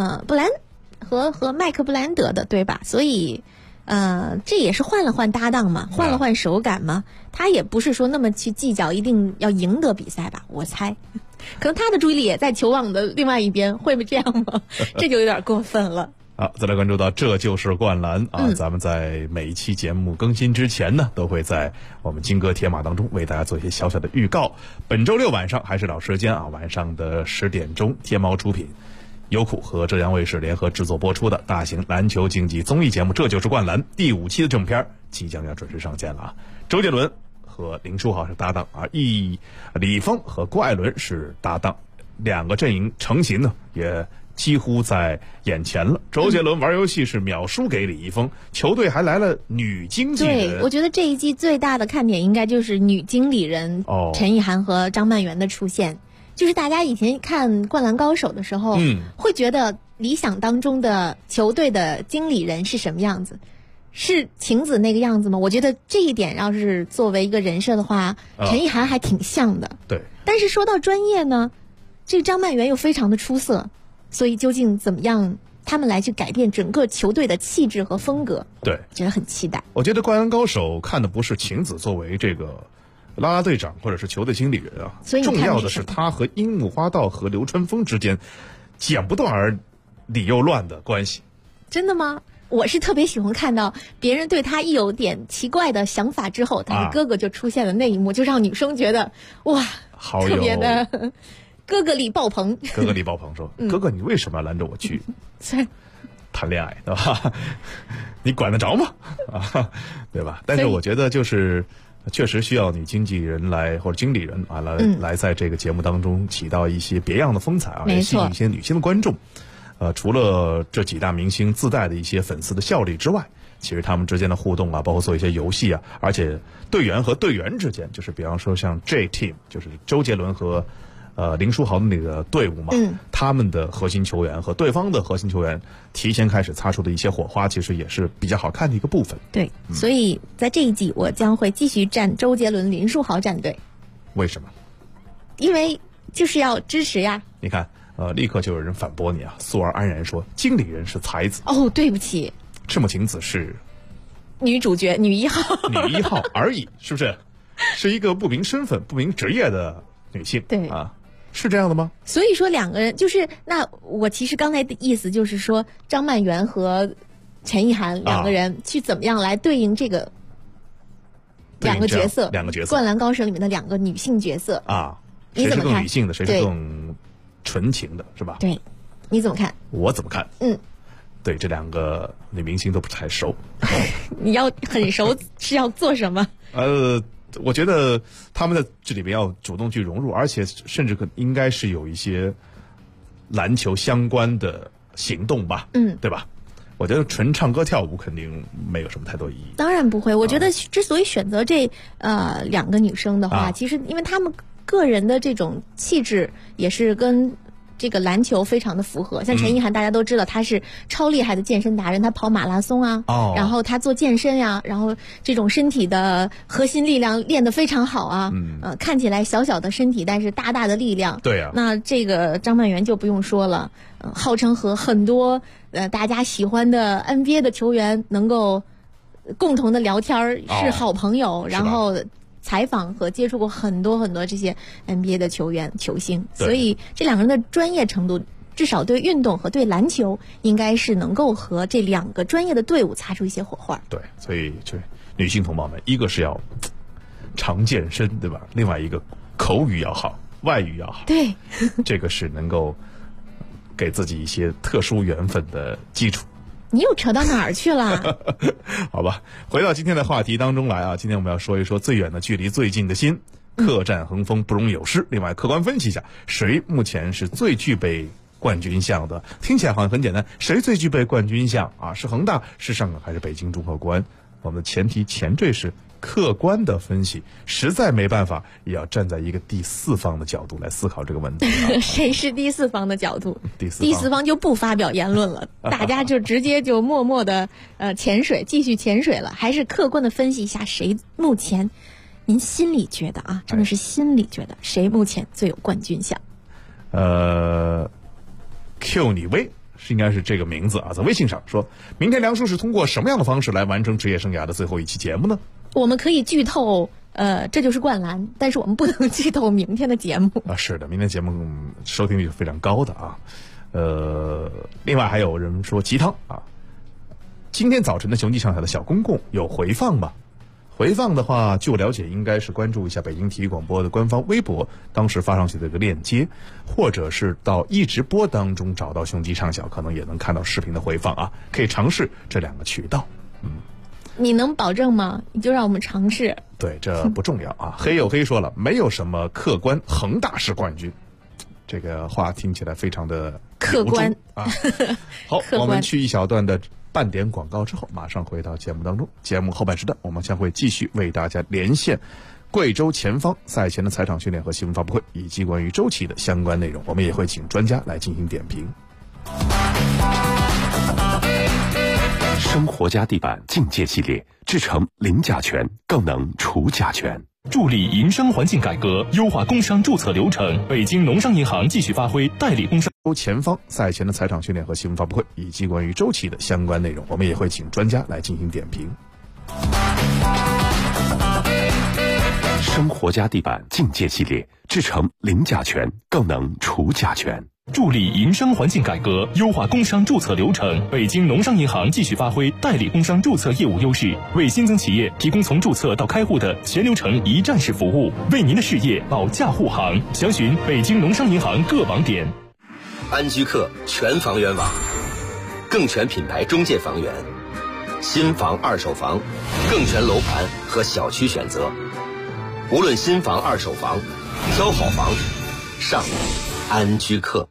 麦克布兰德的，对吧？所以这也是换了换搭档嘛，换了换手感嘛。他也不是说那么去计较一定要赢得比赛吧，我猜。可能他的注意力也在球网的另外一边，会不会这样吗？这就有点过分了。 好，再来关注到这就是灌篮咱们在每一期节目更新之前呢，都会在我们金戈铁马当中为大家做一些小小的预告。本周6晚上还是老时间晚上的10点钟，天猫出品，优酷和浙江卫视联合制作播出的大型篮球竞技综艺节目《这就是灌篮》第5期的正片即将要准时上线了。周杰伦和林书豪是搭档李峰和郭艾伦是搭档，2个阵营成型呢，也几乎在眼前了。周杰伦玩游戏是秒输给李易峰，球队还来了女经纪人。 对，我觉得这一季最大的看点应该就是女经理人陈意涵和张曼媛的出现。就是大家以前看《灌篮高手》的时候，会觉得理想当中的球队的经理人是什么样子？是晴子那个样子吗？我觉得这一点要是作为一个人设的话，陈意涵还挺像的。 对。 但是说到专业呢，这个张曼媛又非常的出色，所以究竟怎么样他们来去改变整个球队的气质和风格？ 对， 觉得很期待。 我觉得《灌篮高手》看的不是晴子作为这个啦啦队长或者是球队经理人所以重要的是他和樱木花道和流川枫之间剪不断而理又乱的关系。 真的吗？我是特别喜欢看到别人对他一有点奇怪的想法之后，他的哥哥就出现了那一幕，就让女生觉得哇， 好特别的哥哥力爆棚。 哥哥力爆棚说：“哥哥，你为什么要拦着我去谈恋爱，对吧？你管得着吗？对吧？”但是我觉得就是确实需要女经纪人来或者经理人来在这个节目当中起到一些别样的风采也吸引一些女性的观众。除了这几大明星自带的一些粉丝的效力之外，其实他们之间的互动包括做一些游戏而且队员和队员之间，就是比方说像 J Team， 就是周杰伦和林书豪的那个队伍嘛，他们的核心球员和对方的核心球员提前开始擦出的一些火花，其实也是比较好看的一个部分。 对，所以在这一季我将会继续站周杰伦、林书豪战队。 为什么？ 因为就是要支持呀。 你看。立刻就有人反驳你苏儿安然说经理人是才子。 对不起， 赤木晴子是女主角，女一号女一号而已，是不是？是一个不明身份不明职业的女性。 对是这样的吗？ 所以说两个人就是那我其实刚才的意思就是说，张曼媛和陈意涵两个人去怎么样来对应这个两个角色，灌篮高手里面的两个女性角色啊， 谁是更理性的，谁是更纯情的，是吧？ 对，你怎么看？ 我怎么看？对，这两个女明星都不太熟。 你要很熟是要做什么？ 我觉得他们在这里面要主动去融入，而且甚至应该是有一些篮球相关的行动吧，对吧？我觉得纯唱歌跳舞肯定没有什么太多意义。 当然不会，我觉得之所以选择这两个女生的话，其实因为她们个人的这种气质也是跟这个篮球非常的符合。像陈意涵大家都知道她是超厉害的健身达人，她跑马拉松啊，然后她做健身呀，然后这种身体的核心力量练得非常好啊，看起来小小的身体但是大大的力量。 对啊， 那这个张曼媛就不用说了，号称和很多大家喜欢的 NBA 的球员能够共同的聊天，是好朋友，然后采访和接触过很多很多这些 NBA 的球员球星，所以这两个人的专业程度至少对运动和对篮球应该是能够和这两个专业的队伍擦出一些火花。 对，所以就女性同胞们，一个是要常健身，对吧？另外一个口语要好，外语要好， 对， 这个是能够给自己一些特殊缘分的基础。 你又扯到哪儿去了？ 好吧，回到今天的话题当中来啊。今天我们要说一说最远的距离最近的心，客战横风不容有失。另外客观分析一下，谁目前是最具备冠军相的？听起来好像很简单，谁最具备冠军相啊？是恒大，是上港，还是北京中赫国安？我们的前缀是客观的分析，实在没办法也要站在一个第四方的角度来思考这个问题。 谁是第四方的角度？ 第四方就不发表言论了，大家就直接就默默的继续潜水了，还是客观的分析一下谁目前您心里觉得啊，真的是心里觉得谁目前最有冠军相 ？Q 你威应该是这个名字啊，在微信上说，明天梁叔是通过什么样的方式来完成职业生涯的最后一期节目呢？ 我们可以剧透，这就是灌篮，但是我们不能剧透明天的节目啊。是的，明天节目收听率是非常高的啊。另外还有人说鸡汤啊，今天早晨的雄鸡上海的小公共有回放吗？回放的话，据我了解，应该是关注一下北京体育广播的官方微博，当时发上去的一个链接，或者是到一直播当中找到雄鸡上小，可能也能看到视频的回放啊。可以尝试这两个渠道。 你能保证吗？你就让我们尝试。 对，这不重要啊。黑有黑说了，没有什么客观，恒大是冠军。这个话听起来非常的客观啊。好，我们去一小段的半点广告之后，马上回到节目当中。节目后半时段，我们将会继续为大家连线贵州前方赛前的采场训练和新闻发布会，以及关于周琦的相关内容。我们也会请专家来进行点评。 生活家地板境界系列，制成零甲醛，更能除甲醛。 助力营商环境改革，优化工商注册流程。北京农商银行继续发挥代理工商前方赛前的采场训练和新闻发布会，以及关于周琦的相关内容，我们也会请专家来进行点评。 生活家地板境界系列，制成零甲醛，更能除甲醛。 助力营商环境改革，优化工商注册流程。北京农商银行继续发挥代理工商注册业务优势，为新增企业提供从注册到开户的全流程一站式服务，为您的事业保驾护航。详询北京农商银行各网点。 安居客全房源网，更全品牌中介房源，新房二手房，更全楼盘和小区选择。无论新房二手房，挑好房上安居客。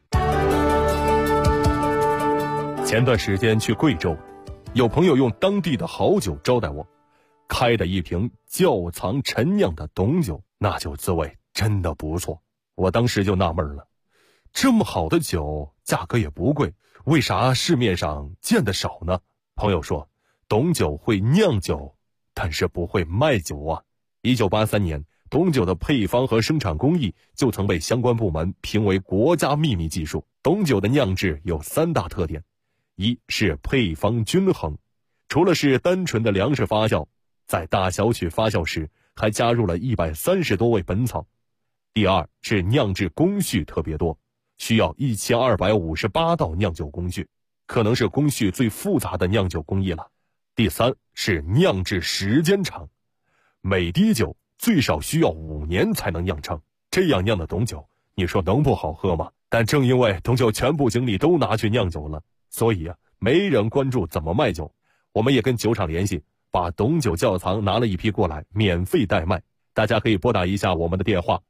前段时间去贵州，有朋友用当地的好酒招待我，开的一瓶窖藏陈酿的董酒，那酒滋味真的不错。我当时就纳闷了，这么好的酒价格也不贵，为啥市面上见得少呢？朋友说，董酒会酿酒，但是不会卖酒啊。1983年，董酒的配方和生产工艺就曾被相关部门评为国家秘密技术。董酒的酿制有3大特点，一是配方均衡，除了是单纯的粮食发酵，在大小曲发酵时还加入了130多味本草。 第二是酿制工序特别多，需要1258道酿酒工序，可能是工序最复杂的酿酒工艺了。第三是酿制时间长，每滴酒最少需要5年才能酿成，这样酿的董酒，你说能不好喝吗？但正因为董酒全部精力都拿去酿酒了，所以没人关注怎么卖酒。我们也跟酒厂联系，把董酒窖藏拿了一批过来，免费代卖。大家可以拨打一下我们的电话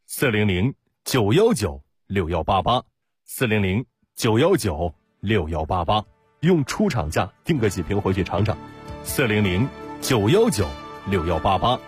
400-919-6188 400-919-6188，用出厂价订个几瓶回去尝尝。400-919-6188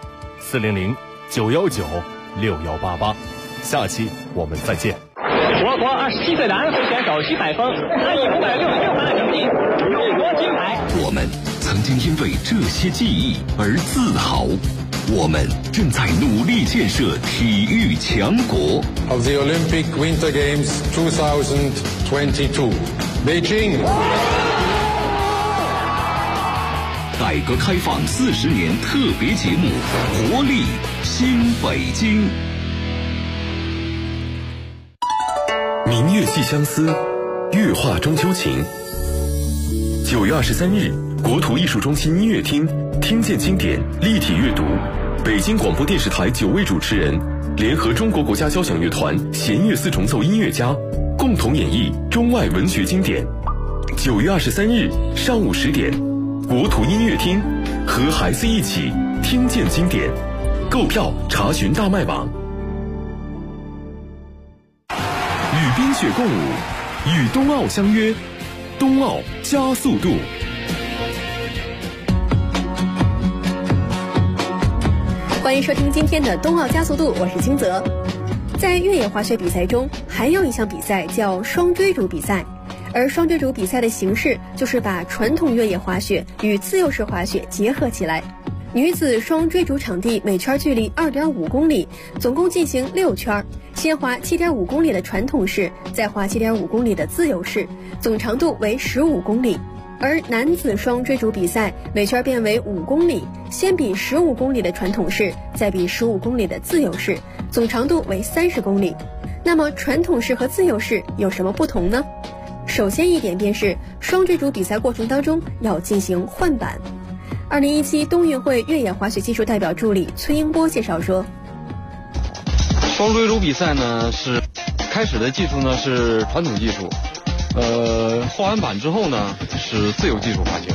400-919-6188。下期我们再见。 我国27岁的安徽选手徐海峰，他以566分的成绩荣夺金牌。 我们曾经因为这些记忆而自豪，我们正在努力建设体育强国。 Of the Olympic Winter Games 2022, Beijing。 改革开放40年特别节目，活力新北京。明月系相思，月画中秋情。9月23日，国土艺术中心音乐厅听见经典立体阅读，北京广播电视台9位主持人联合中国国家交响乐团弦乐四重奏音乐家，共同演绎中外文学经典。9月23日上午10点，国土音乐厅和孩子一起听见经典。购票查询大麦网。与冰雪共舞，与冬奥相约，冬奥加速度。 欢迎收听今天的冬奥加速度，我是金泽。在越野滑雪比赛中，还有一项比赛叫双追逐比赛，而双追逐比赛的形式就是把传统越野滑雪与自由式滑雪结合起来。女子双追逐场地每圈距离2.5公里，总共进行6圈，先滑7.5公里的传统式，再滑7.5公里的自由式，总长度为15公里。而男子双追逐比赛每圈变为5公里，先比15公里的传统式，再比15公里的自由式，总长度为30公里。那么传统式和自由式有什么不同呢？首先一点便是双追逐比赛过程当中要进行换板。2017冬运会越野滑雪技术代表助理崔英波介绍说， 双追逐比赛呢是开始的技术呢是传统技术，换完板之后呢是自由技术滑行。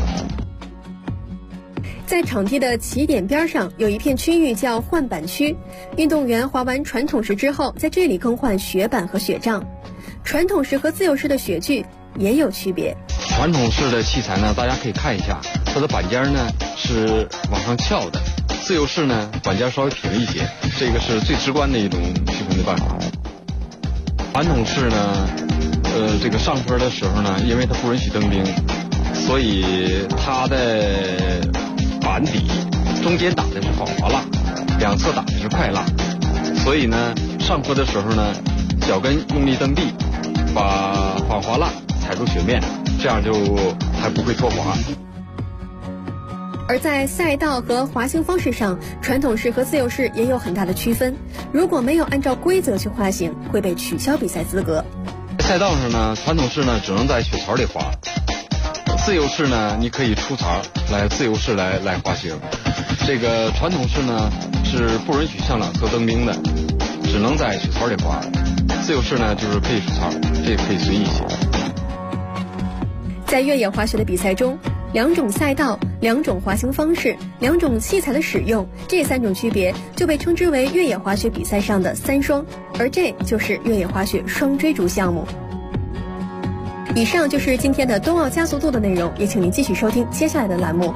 在场地的起点边上有一片区域叫换板区，运动员滑完传统式之后，在这里更换雪板和雪杖。传统式和自由式的雪具也有区别。 传统式的器材呢，大家可以看一下，它的板尖呢是往上翘的，自由式呢板尖稍微平一些，这个是最直观的一种区分的办法。传统式呢，这个上坡的时候呢，因为它不允许蹬冰，所以它的板底中间打的是防滑蜡，两侧打的是快蜡，所以呢上坡的时候呢，脚跟用力蹬地，把防滑蜡踩住雪面，这样就还不会脱滑。 而在赛道和滑行方式上，传统式和自由式也有很大的区分。如果没有按照规则去滑行，会被取消比赛资格。 赛道上呢，传统式呢只能在雪槽里滑，自由式呢你可以出槽来自由式来滑行。这个传统式呢是不允许向两侧蹬冰的，只能在雪槽里滑。自由式呢就是可以出槽，这个可以随意一些。 在越野滑雪的比赛中，两种赛道、两种滑行方式、两种器材的使用，这3种区别就被称之为越野滑雪比赛上的3双，而这就是越野滑雪双追逐项目。以上就是今天的冬奥加速度的内容，也请您继续收听接下来的栏目。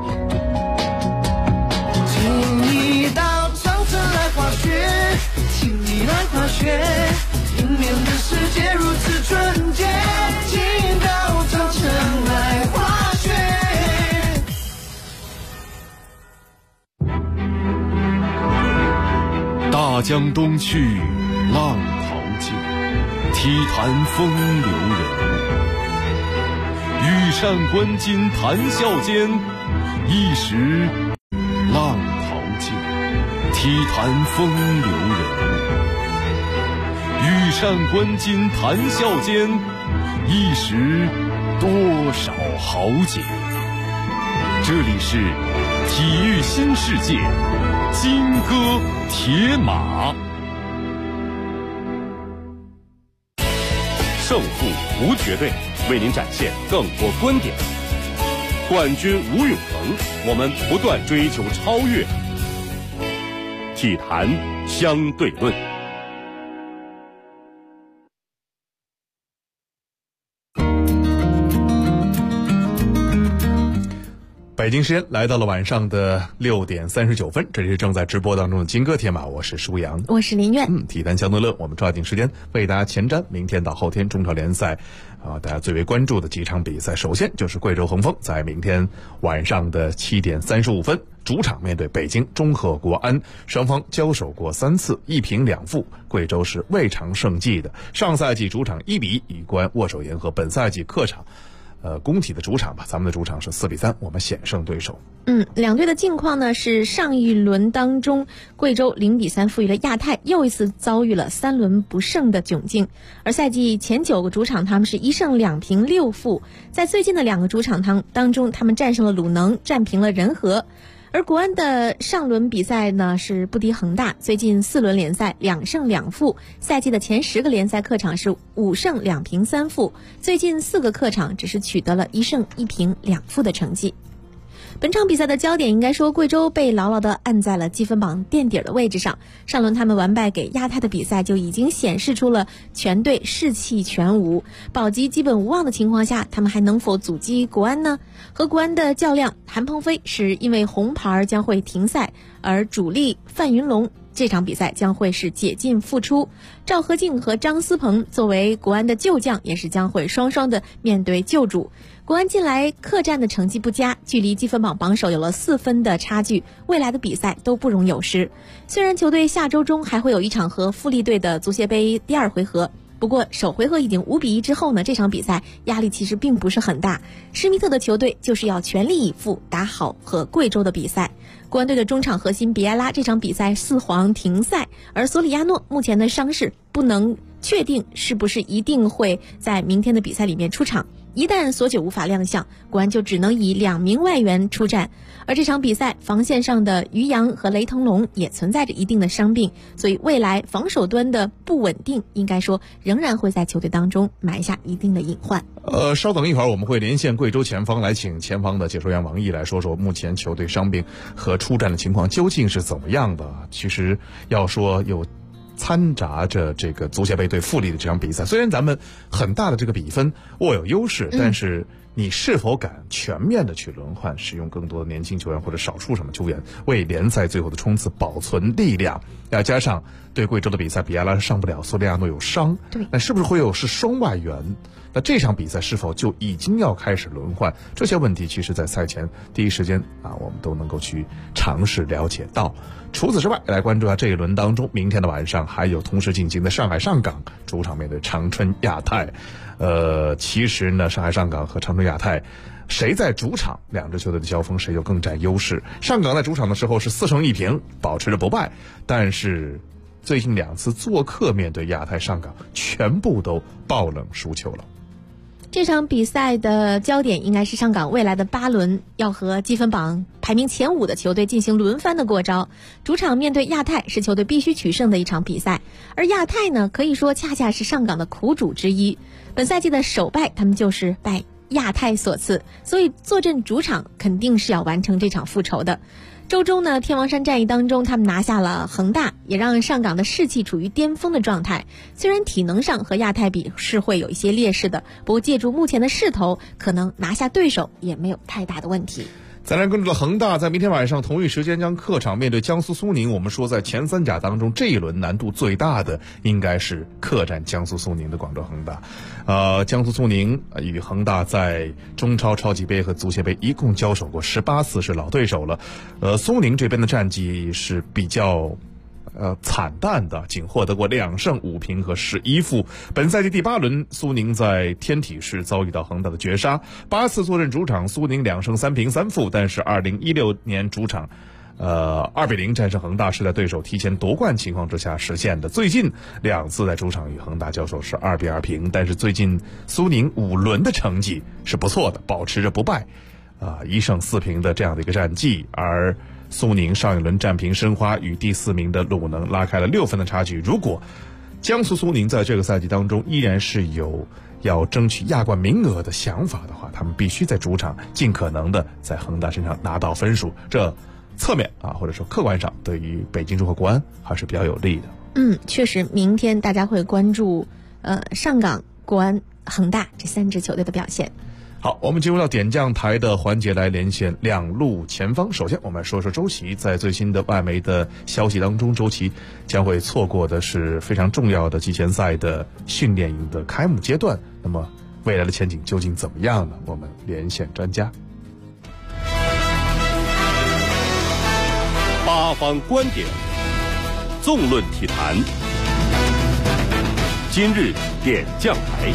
请你到长城来滑雪，请你来滑雪，明年的世界如此纯洁，请到长城来滑雪。 大江东去，浪淘尽，体坛风流人物。羽扇纶巾谈笑间，一时浪淘尽，体坛风流人物。 扇观今谈笑间，一时多少豪杰。这里是体育新世界，金戈铁马。胜负无绝对，为您展现更多观点。冠军无永恒，我们不断追求超越。体坛相对论。 北京时间来到了晚上的6点39分，这里是正在直播当中的金戈铁马，我是舒阳， 我是林苑。 体坛相对论，我们抓紧时间为大家前瞻明天到后天中超联赛大家最为关注的几场比赛。首先就是贵州恒丰在明天晚上的7点35分主场面对北京中赫国安，双方交手过3次，1平2负，贵州是未尝胜绩的。上赛季主场1比1与国安握手言和，本赛季客场工体的主场吧，咱们的主场是4比3，我们险胜对手。 两队的近况呢是上一轮当中，贵州0比3负于了亚泰，又一次遭遇了3轮不胜的窘境。而赛季前9个主场，他们是1胜2平6负，在最近的2个主场当中，他们战胜了鲁能，战平了仁和。而国安的上轮比赛呢是不敌恒大，最近4轮联赛2胜2负，赛季的前10个联赛客场是5胜2平3负，最近4个客场只是取得了1胜1平2负的成绩。本场比赛的焦点应该说，贵州被牢牢地按在了积分榜垫底的位置上。上轮他们完败给亚泰的比赛就已经显示出了全队士气全无，保级基本无望的情况下，他们还能否阻击国安呢？和国安的较量，韩鹏飞是因为红牌将会停赛，而主力范云龙这场比赛将会是解禁复出。赵和敬和张思鹏作为国安的旧将，也是将会双双的面对旧主。国安近来客战的成绩不佳，距离积分榜榜首有了4分的差距，未来的比赛都不容有失。虽然球队下周中还会有一场和富力队的足协杯第2回合，不过首回合已经5比1之后呢，这场比赛压力其实并不是很大。施密特的球队就是要全力以赴打好和贵州的比赛。国安队的中场核心比埃拉这场比赛4黄停赛，而索里亚诺目前的伤势不能确定是不是一定会在明天的比赛里面出场。一旦索久无法亮相，国安就只能以2名外援出战。而这场比赛防线上的于洋和雷腾龙也存在着一定的伤病，所以未来防守端的不稳定应该说仍然会在球队当中埋下一定的隐患。 稍等一会儿我们会连线贵州前锋，来请前方的解说员王毅来说说目前球队伤病和出战的情况究竟是怎么样的。其实要说有掺杂着这个足协杯对富力的这场比赛，虽然咱们很大的这个比分握有优势，但是你是否敢全面的去轮换，使用更多的年轻球员或者少数什么球员，为联赛最后的冲刺保存力量？要加上对贵州的比赛，比埃拉上不了，索里亚诺有伤，那是不是会有是双外援？那这场比赛是否就已经要开始轮换？这些问题其实在赛前第一时间我们都能够去尝试了解到。除此之外，来关注一下这一轮当中，明天的晚上还有同时进行的上海上港主场面对长春亚泰。其实呢，上海上港和长春亚泰谁在主场，两支球队的交锋谁就更占优势。上港在主场的时候是4胜1平，保持着不败，但是最近2次做客面对亚泰上港，全部都爆冷输球了。 这场比赛的焦点应该是上港未来的8轮要和积分榜排名前5的球队进行轮番的过招。主场面对亚泰是球队必须取胜的一场比赛，而亚泰呢，可以说恰恰是上港的苦主之一。本赛季的首败，他们就是拜亚泰所赐，所以坐镇主场肯定是要完成这场复仇的。周中呢，天王山战役当中，他们拿下了恒大，也让上港的士气处于巅峰的状态。虽然体能上和亚泰比是会有一些劣势的，不过借助目前的势头，可能拿下对手也没有太大的问题。 再来关注了恒大，在明天晚上同一时间将客场面对江苏苏宁。我们说在前3甲当中，这一轮难度最大的应该是客战江苏苏宁的广州恒大。江苏苏宁与恒大在中超超级杯和足协杯一共交手过18次，是老对手了。苏宁这边的战绩是比较惨淡的，仅获得过2胜5平和11负。本赛季第8轮，苏宁在天体市遭遇到恒大的绝杀，8次坐镇主场，苏宁2胜3平3负。但是2016年主场 2-0战胜恒大是在对手提前夺冠情况之下实现的。最近2次在主场与恒大交手是2-2平，但是最近苏宁5轮的成绩是不错的，保持着不败，1胜4平的这样的一个战绩。而苏宁上一轮战平申花，与第4名的鲁能拉开了6分的差距。如果江苏苏宁在这个赛季当中依然是有要争取亚冠名额的想法的话，他们必须在主场尽可能的在恒大身上拿到分数，这侧面或者说客观上对于北京中赫国安还是比较有利的。 确实，明天大家会关注上港、国安、恒大这3支球队的表现。 好，我们进入到点将台的环节来连线两路前锋。首先我们来说说周琦，在最新的外媒的消息当中，周琦将会错过的是非常重要的季前赛的训练营的开幕阶段，那么未来的前景究竟怎么样呢？我们连线专家。 八方观点，纵论体坛，今日点将台。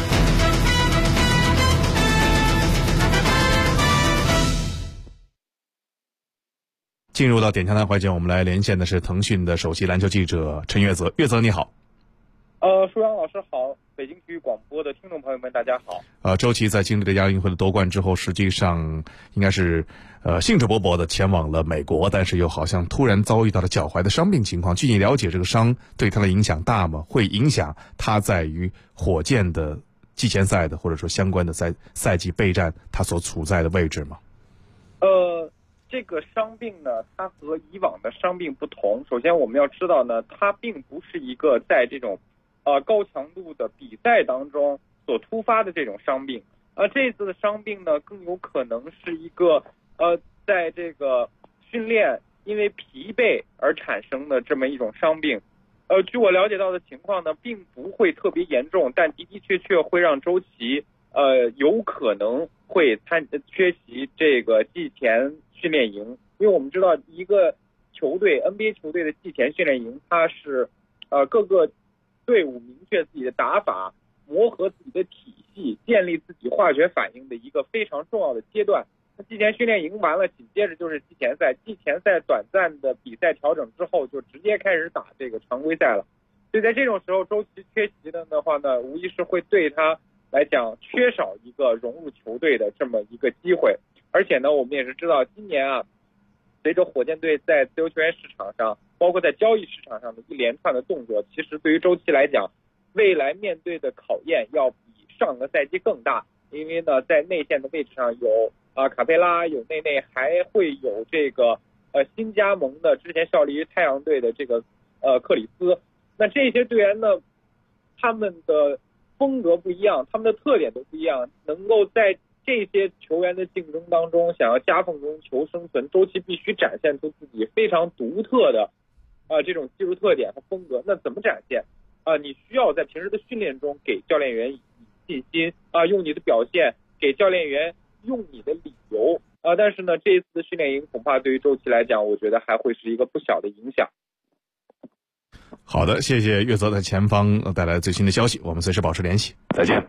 进入到点将台环节，我们来连线的是腾讯的首席篮球记者陈岳泽。岳泽你好。 舒阳老师好，北京体育广播的听众朋友们大家好。 周琦在经历了亚运会的夺冠之后，实际上应该是兴致勃勃的前往了美国，但是又好像突然遭遇到了脚踝的伤病情况。据你了解，这个伤对他的影响大吗？会影响他在于火箭的季前赛的或者说相关的赛季备战他所处在的位置吗？ 这个伤病呢，它和以往的伤病不同。首先我们要知道呢，它并不是一个在这种高强度的比赛当中所突发的这种伤病。这次的伤病呢，更有可能是一个在这个训练因为疲惫而产生的这么一种伤病。据我了解到的情况呢，并不会特别严重，但的的确确会让周琦有可能会缺席这个季前训练营。因为我们知道一个球队 NBA 球队的季前训练营，它是各个队伍明确自己的打法，磨合自己的体系，建立自己化学反应的一个非常重要的阶段。那季前训练营完了，紧接着就是季前赛，季前赛短暂的比赛调整之后，就直接开始打这个常规赛了。所以在这种时候，周琦缺席的话呢，无疑是会对他来讲缺少一个融入球队的这么一个机会。而且呢，我们也是知道今年随着火箭队在自由球员市场上，包括在交易市场上的一连串的动作，其实对于周琦来讲，未来面对的考验要比上个赛季更大。因为呢，在内线的位置上有卡佩拉，有内内，还会有这个新加盟的之前效力于太阳队的这个克里斯。那这些队员呢，他们的风格不一样，他们的特点都不一样，能够在这些球员的竞争当中想要夹缝中求生存，周琦必须展现出自己非常独特的这种技术特点和风格。那怎么展现你需要在平时的训练中给教练员以信心用你的表现给教练员用你的理由但是呢，这一次的训练营恐怕对于周琦来讲，我觉得还会是一个不小的影响。 好的，谢谢岳泽在前方带来最新的消息，我们随时保持联系，再见。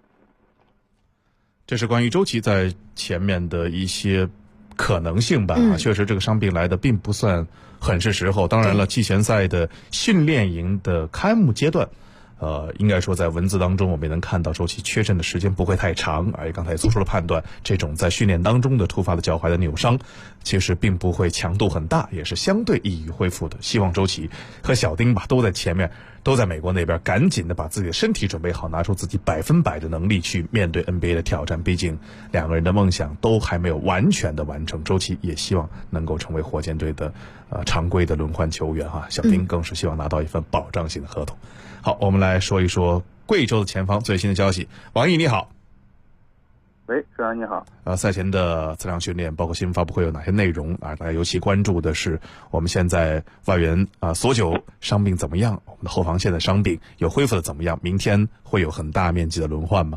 这是关于周琦在前面的一些可能性吧。确实这个伤病来的并不算很是时候。当然了，季前赛的训练营的开幕阶段应该说在文字当中我们也能看到周琦缺阵的时间不会太长，而刚才也做出了判断，这种在训练当中的突发的脚踝的扭伤其实并不会强度很大，也是相对易于恢复的。希望周琦和小丁吧都在前面，都在美国那边赶紧的把自己的身体准备好，拿出自己100%的能力去面对 NBA 的挑战。毕竟两个人的梦想都还没有完全的完成，周琦也希望能够成为火箭队的常规的轮换球员小丁更是希望拿到一份保障性的合同。好，我们来说一说贵州的前方最新的消息。王毅你好。 喂，舒阳你好。 赛前的测量训练包括新闻发布会有哪些内容大家尤其关注的是我们现在外援索久伤病怎么样，我们的后防线的伤病有恢复的怎么样，明天会有很大面积的轮换吗？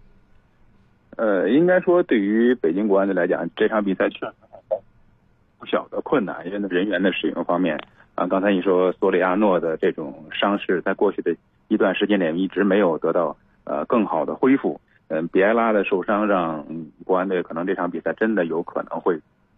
应该说对于北京国安队来讲，这场比赛确实不小的困难，因为人员的使用方面刚才你说索里亚诺的这种伤势在过去的一段时间里一直没有得到更好的恢复。比埃拉的受伤让国安队可能这场比赛真的有可能会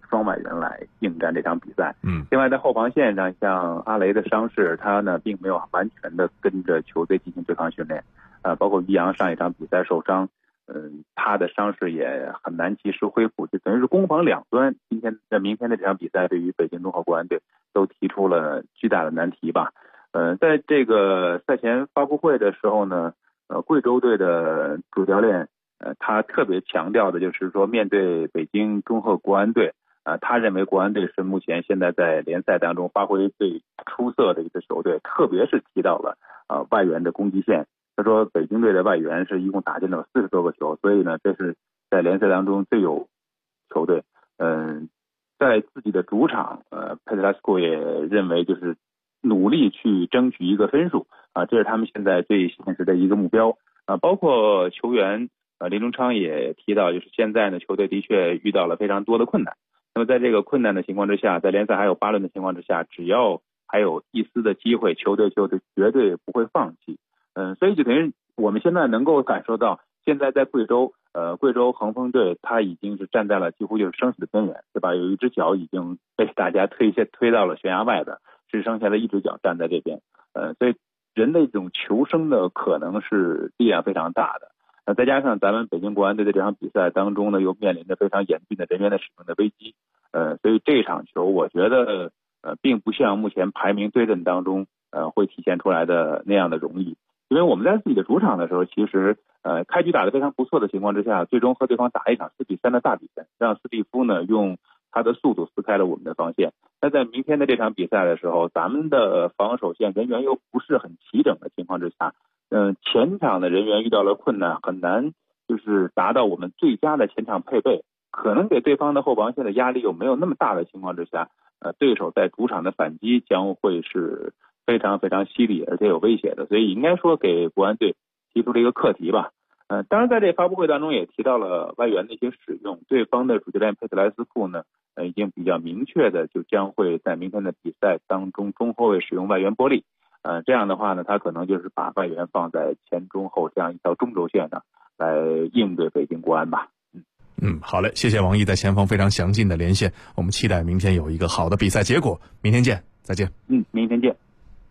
双外援来应战这场比赛。另外在后防线上，像阿雷的伤势，他呢并没有完全的跟着球队进行对抗训练，包括于洋上一场比赛受伤，他的伤势也很难及时恢复，就等于是攻防两端，明天的这场比赛对于北京东浩国安队都提出了巨大的难题吧。在这个赛前发布会的时候呢，贵州队的主教练他特别强调的就是说，面对北京中赫国安队，他认为国安队是目前现在在联赛当中发挥最出色的一支球队，特别是提到了外援的攻击线。他说北京队的外援是一共打进了40多个球，所以呢这是在联赛当中最有球队。在自己的主场，佩特拉斯库也认为就是努力去争取一个分数这是他们现在最现实的一个目标包括球员林中昌也提到，就是现在呢球队的确遇到了非常多的困难。那么在这个困难的情况之下，在联赛还有8轮的情况之下，只要还有一丝的机会，球队绝对不会放弃。所以就等于我们现在能够感受到，现在在贵州恒丰队他已经是站在了几乎就是生死的边缘，对吧？有一只脚已经被大家推到了悬崖外的，只剩下了一只脚站在这边。所以人的这种求生的可能是力量非常大的。再加上咱们北京国安队的这场比赛当中呢，又面临着非常严峻的人员的使用的危机。所以这场球我觉得并不像目前排名对阵当中会体现出来的那样的容易。因为我们在自己的主场的时候，其实开局打得非常不错的情况之下，最终和对方打一场4-3的大比分，让斯蒂夫呢用他的速度撕开了我们的防线。那在明天的这场比赛的时候，咱们的防守线人员又不是很齐整的情况之下，前场的人员遇到了困难，很难就是达到我们最佳的前场配备，可能给对方的后防线的压力又没有那么大的情况之下，对手在主场的反击将会是非常非常犀利而且有威胁的，所以应该说给国安队提出了一个课题吧。当然在这发布会当中也提到了外援的一些使用，对方的主教练佩特莱斯库呢已经比较明确的就将会在明天的比赛当中中后卫使用外援波利。这样的话呢，他可能就是把外援放在前中后这样一条中轴线上来应对北京国安吧。 好嘞，谢谢王毅在前方非常详尽的连线，我们期待明天有一个好的比赛结果。明天见，再见。 明天见。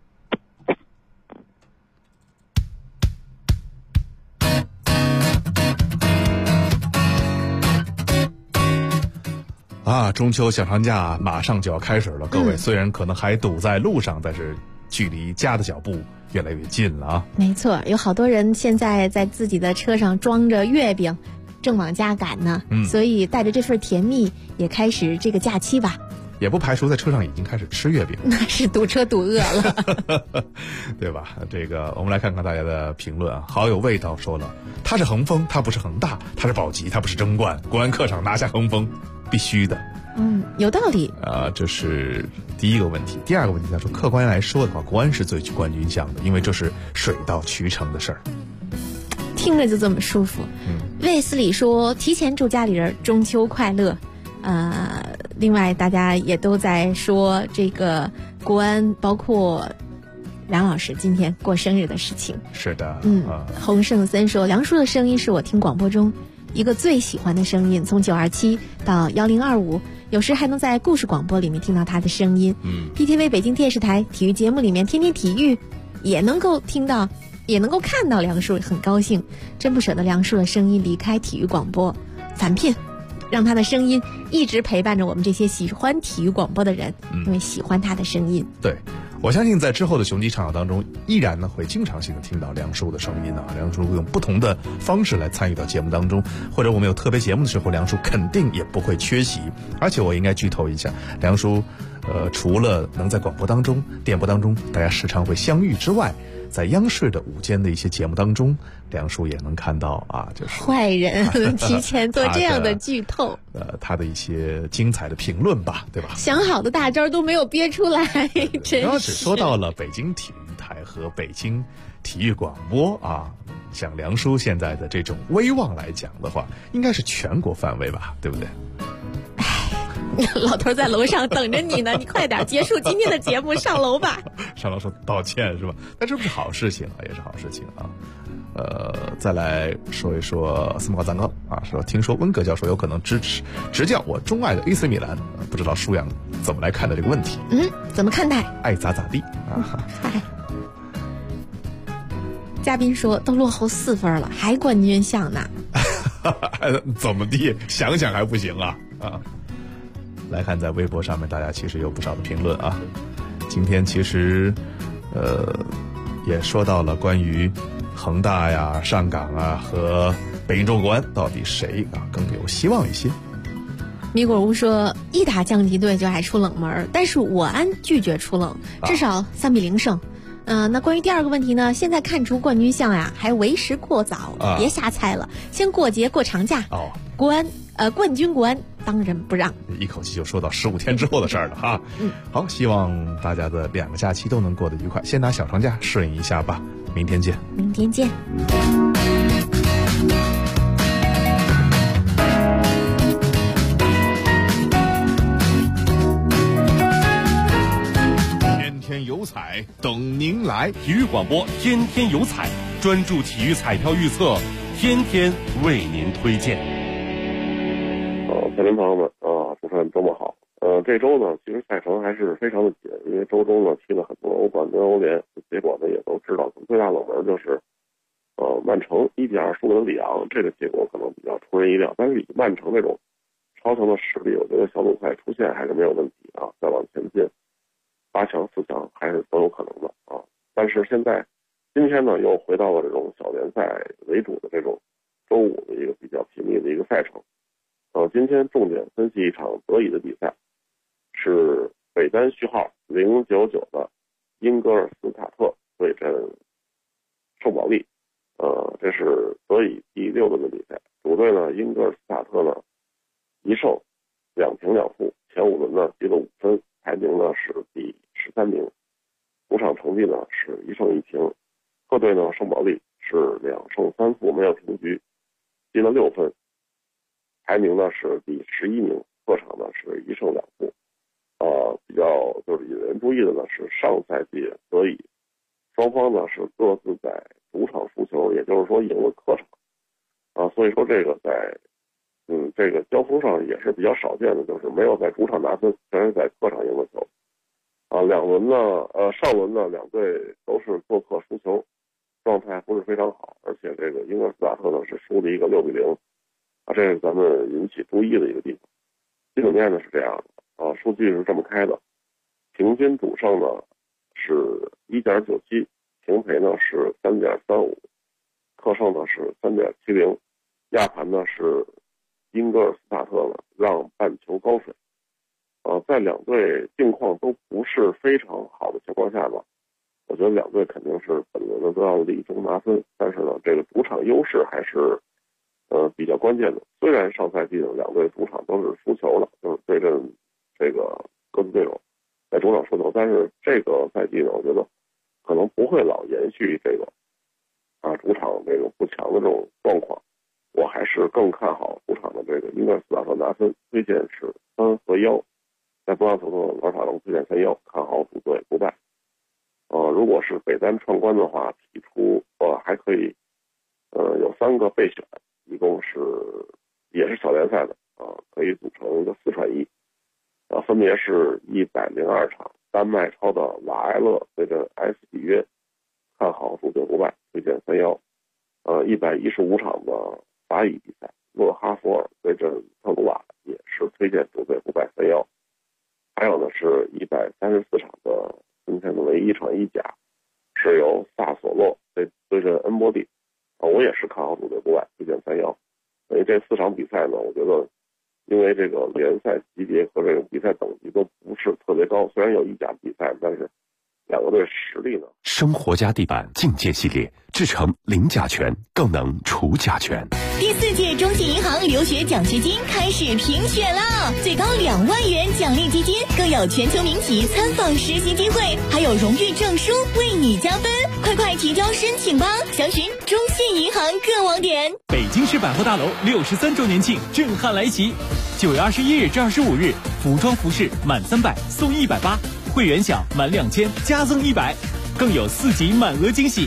中秋小长假马上就要开始了，各位虽然可能还堵在路上，但是距离家的脚步越来越近了啊。 没错，有好多人现在在自己的车上装着月饼，正往家赶呢。所以带着这份甜蜜也开始这个假期吧。 也不排除在车上已经开始吃月饼， 那是堵车堵饿了对吧？这个我们来看看大家的评论啊。好有味道说了，他是恒丰，他不是恒大，他是保级，他不是争冠，国安客场拿下恒丰必须的。 有道理这是第一个问题。第二个问题，他说客观来说的话，国安是最具冠军相的，因为这是水到渠成的事儿， 听着就这么舒服。卫斯理说提前祝家里人中秋快乐。另外大家也都在说这个国安包括梁老师今天过生日的事情。 是的。 洪胜森说梁叔的声音是我听广播中一个最喜欢的声音，从927到1025，有时还能在故事广播里面听到他的声音。PTV 北京电视台体育节目里面天天体育也能够听到也能够看到梁叔，很高兴，真不舍得梁叔的声音离开体育广播，返聘让他的声音一直陪伴着我们这些喜欢体育广播的人，因为喜欢他的声音。 对，我相信在之后的雄鸡场当中依然呢会经常性的听到梁叔的声音啊。梁叔会用不同的方式来参与到节目当中，或者我们有特别节目的时候，梁叔肯定也不会缺席。而且我应该剧透一下，梁叔除了能在广播当中电波当中大家时常会相遇之外，在央视的午间的一些节目当中，梁叔也能看到就是坏人提前做这样的剧透， 他的一些精彩的评论吧，对吧？ 想好的大招都没有憋出来，真是。 只说到了北京体育台和北京体育广播像梁叔现在的这种威望来讲的话，应该是全国范围吧，对不对？ 老头在楼上等着你呢，你快点结束今天的节目，上楼吧。 上楼说道歉是吧？但这不是好事情也是好事情再来说一说斯莫赞高啊，说听说温格教授有可能执教我钟爱的 AC 米兰，不知道舒阳怎么来看待这个问题？ 怎么看待？ 爱咋咋地啊！ 嗨，嘉宾说都落后4分了，还冠军相呢？ 怎么地？想想还不行啊！来看在微博上面，大家其实有不少的评论啊。今天其实也说到了关于恒大呀、上港啊和北京中国安到底谁更有希望一些。 米果屋说一打降级队就爱出冷门，但是我安拒绝出冷，至少3-0胜。那关于第二个问题呢，现在看出冠军相呀还为时过早，别瞎猜了，先过节过长假。冠军国安当仁不让， 一口气就说到15天之后的事儿了哈。好，希望大家的2个假期都能过得愉快，先拿小长假适应一下吧。明天见。 明天见。 天天有彩等您来， 体育广播天天有彩，专注体育彩票预测，天天为您推荐。 彩民朋友们主持人周末好。这周呢，其实赛程还是非常的紧，因为周中呢踢了很多欧冠跟欧联，结果呢也都知道，最大冷门就是曼城1-2输给了里昂，这个结果可能比较出人意料。但是以曼城这种超强的实力，我觉得小组赛出现还是没有问题啊，再往前进8强、4强还是都有可能的啊。但是今天呢又回到了这种小联赛为主的这种周五的一个比较频密的一个赛程。今天重点分析一场德乙的比赛，是北单序号099的英格尔斯塔特对阵圣保利。这是德乙第6轮的比赛，主队呢英格尔斯塔特呢1胜2平2负，前5轮呢积了5分，排名呢是第13名，主场成绩呢是1胜1平。客队呢圣保利是2胜3负，没有平局，积了6分，排名呢是第11名，客场呢是1胜2负。比较就是引人注意的呢是上赛季德乙双方呢是各自在主场输球，也就是说赢了客场所以说这个在这个交锋上也是比较少见的，就是没有在主场拿分，全是在客场赢了球。两轮呢上轮呢两队都是做客输球，状态不是非常好，而且这个英格尔斯塔特呢是输了一个6-0这是咱们引起注意的一个地方。基本面呢是这样的数据是这么开的，平均主胜呢是 1.97， 平赔呢是 3.35， 客胜呢是 3.70， 压盘呢是英格尔斯塔特呢让半球高水。在两队境况都不是非常好的情况下吧，我觉得两队肯定是本轮呢都要力争拿分，但是呢这个主场优势还是比较关键的。虽然上赛季呢两队主场都是输球了，就是对阵这个各自对手在主场输球，但是这个赛季呢我觉得可能不会老延续这个主场这个不强的这种状况。我还是更看好主场的这个英格尔斯塔特拿分，推荐是3和1，在不让头的玩法中推荐3-1，看好主队不败。如果是北单串关的话，提出还可以有3个备选，一共是也是小联赛的可以组成一个4串1，分别是102场丹麦超的瓦埃勒对阵埃斯比约，看好主队不败，推荐3-1。115场的法乙比赛，勒哈弗尔对阵特鲁瓦，也是推荐主队不败3-1。还有呢是134场的今天的唯一一场意甲，是由萨索洛对阵恩波利，我也是看好主队不败，推荐3-1。所以这4场比赛呢，我觉得因为这个联赛级别和这个比赛等级都不是特别高，虽然有意甲比赛，但是两个队实力呢。 生活家地板境界系列制成零甲醛，更能除甲醛。 第4届中信银行留学奖学金开始评选啦，最高2万元奖励基金，更有全球名企参访实习机会，还有荣誉证书为你加分，快提交申请吧！详询中信银行各网点。 北京市百货大楼63周年庆震撼来袭，9月21日至25日，服装服饰满300送180，会员享满2000加赠100，更有4级满额惊喜。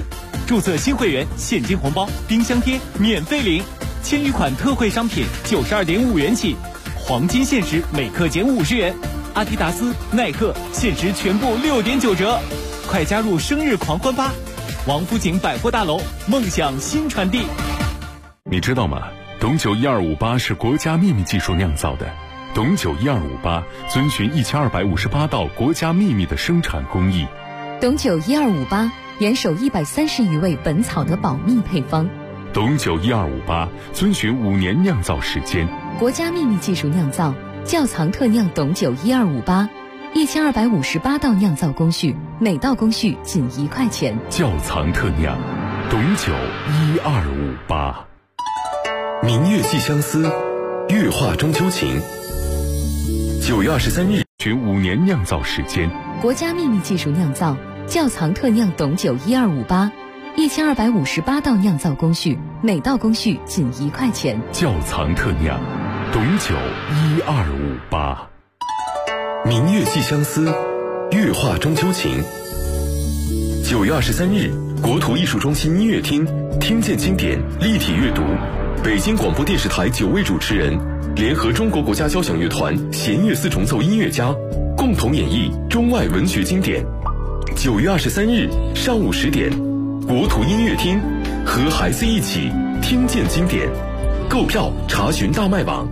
注册新会员现金红包、冰箱贴免费领，千余款特惠商品92.5元起，黄金限时每克减50元，阿迪达斯、耐克限时全部6.9折，快加入生日狂欢吧！王府井百货大楼，梦想新传递。 你知道吗？董酒1258是国家秘密技术酿造的。董酒1258遵循1258道国家秘密的生产工艺。 董酒1258严守130余味本草的保密配方。 董酒1258遵循5年酿造时间。 国家秘密技术酿造，窖藏特酿董酒1258，1258道酿造工序，每道工序仅1块钱。 窖藏特酿，董酒1258。 明月系相思，月画中秋情。9月23日， 循5年酿造时间。 国家秘密技术酿造，窖藏特酿董酒1258，1258道酿造工序，每道工序仅1块钱。 窖藏特酿，董酒1258。 明月系相思，月画中秋情。9月23日，国土艺术中心音乐厅听见经典立体阅读，北京广播电视台9位主持人联合中国国家交响乐团弦乐四重奏音乐家，共同演绎中外文学经典。9月23日上午10点，国土音乐厅和孩子一起听见经典。购票查询大麦网。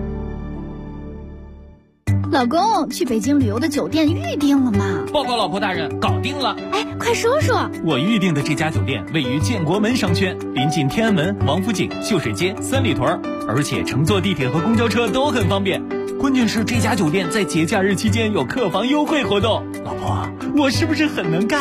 老公，去北京旅游的酒店预定了吗？ 报告老婆大人，搞定了。 哎，快说说。 我预定的这家酒店位于建国门商圈，临近天安门、王府井、秀水街、三里屯，而且乘坐地铁和公交车都很方便。关键是这家酒店在节假日期间有客房优惠活动。老婆，我是不是很能干？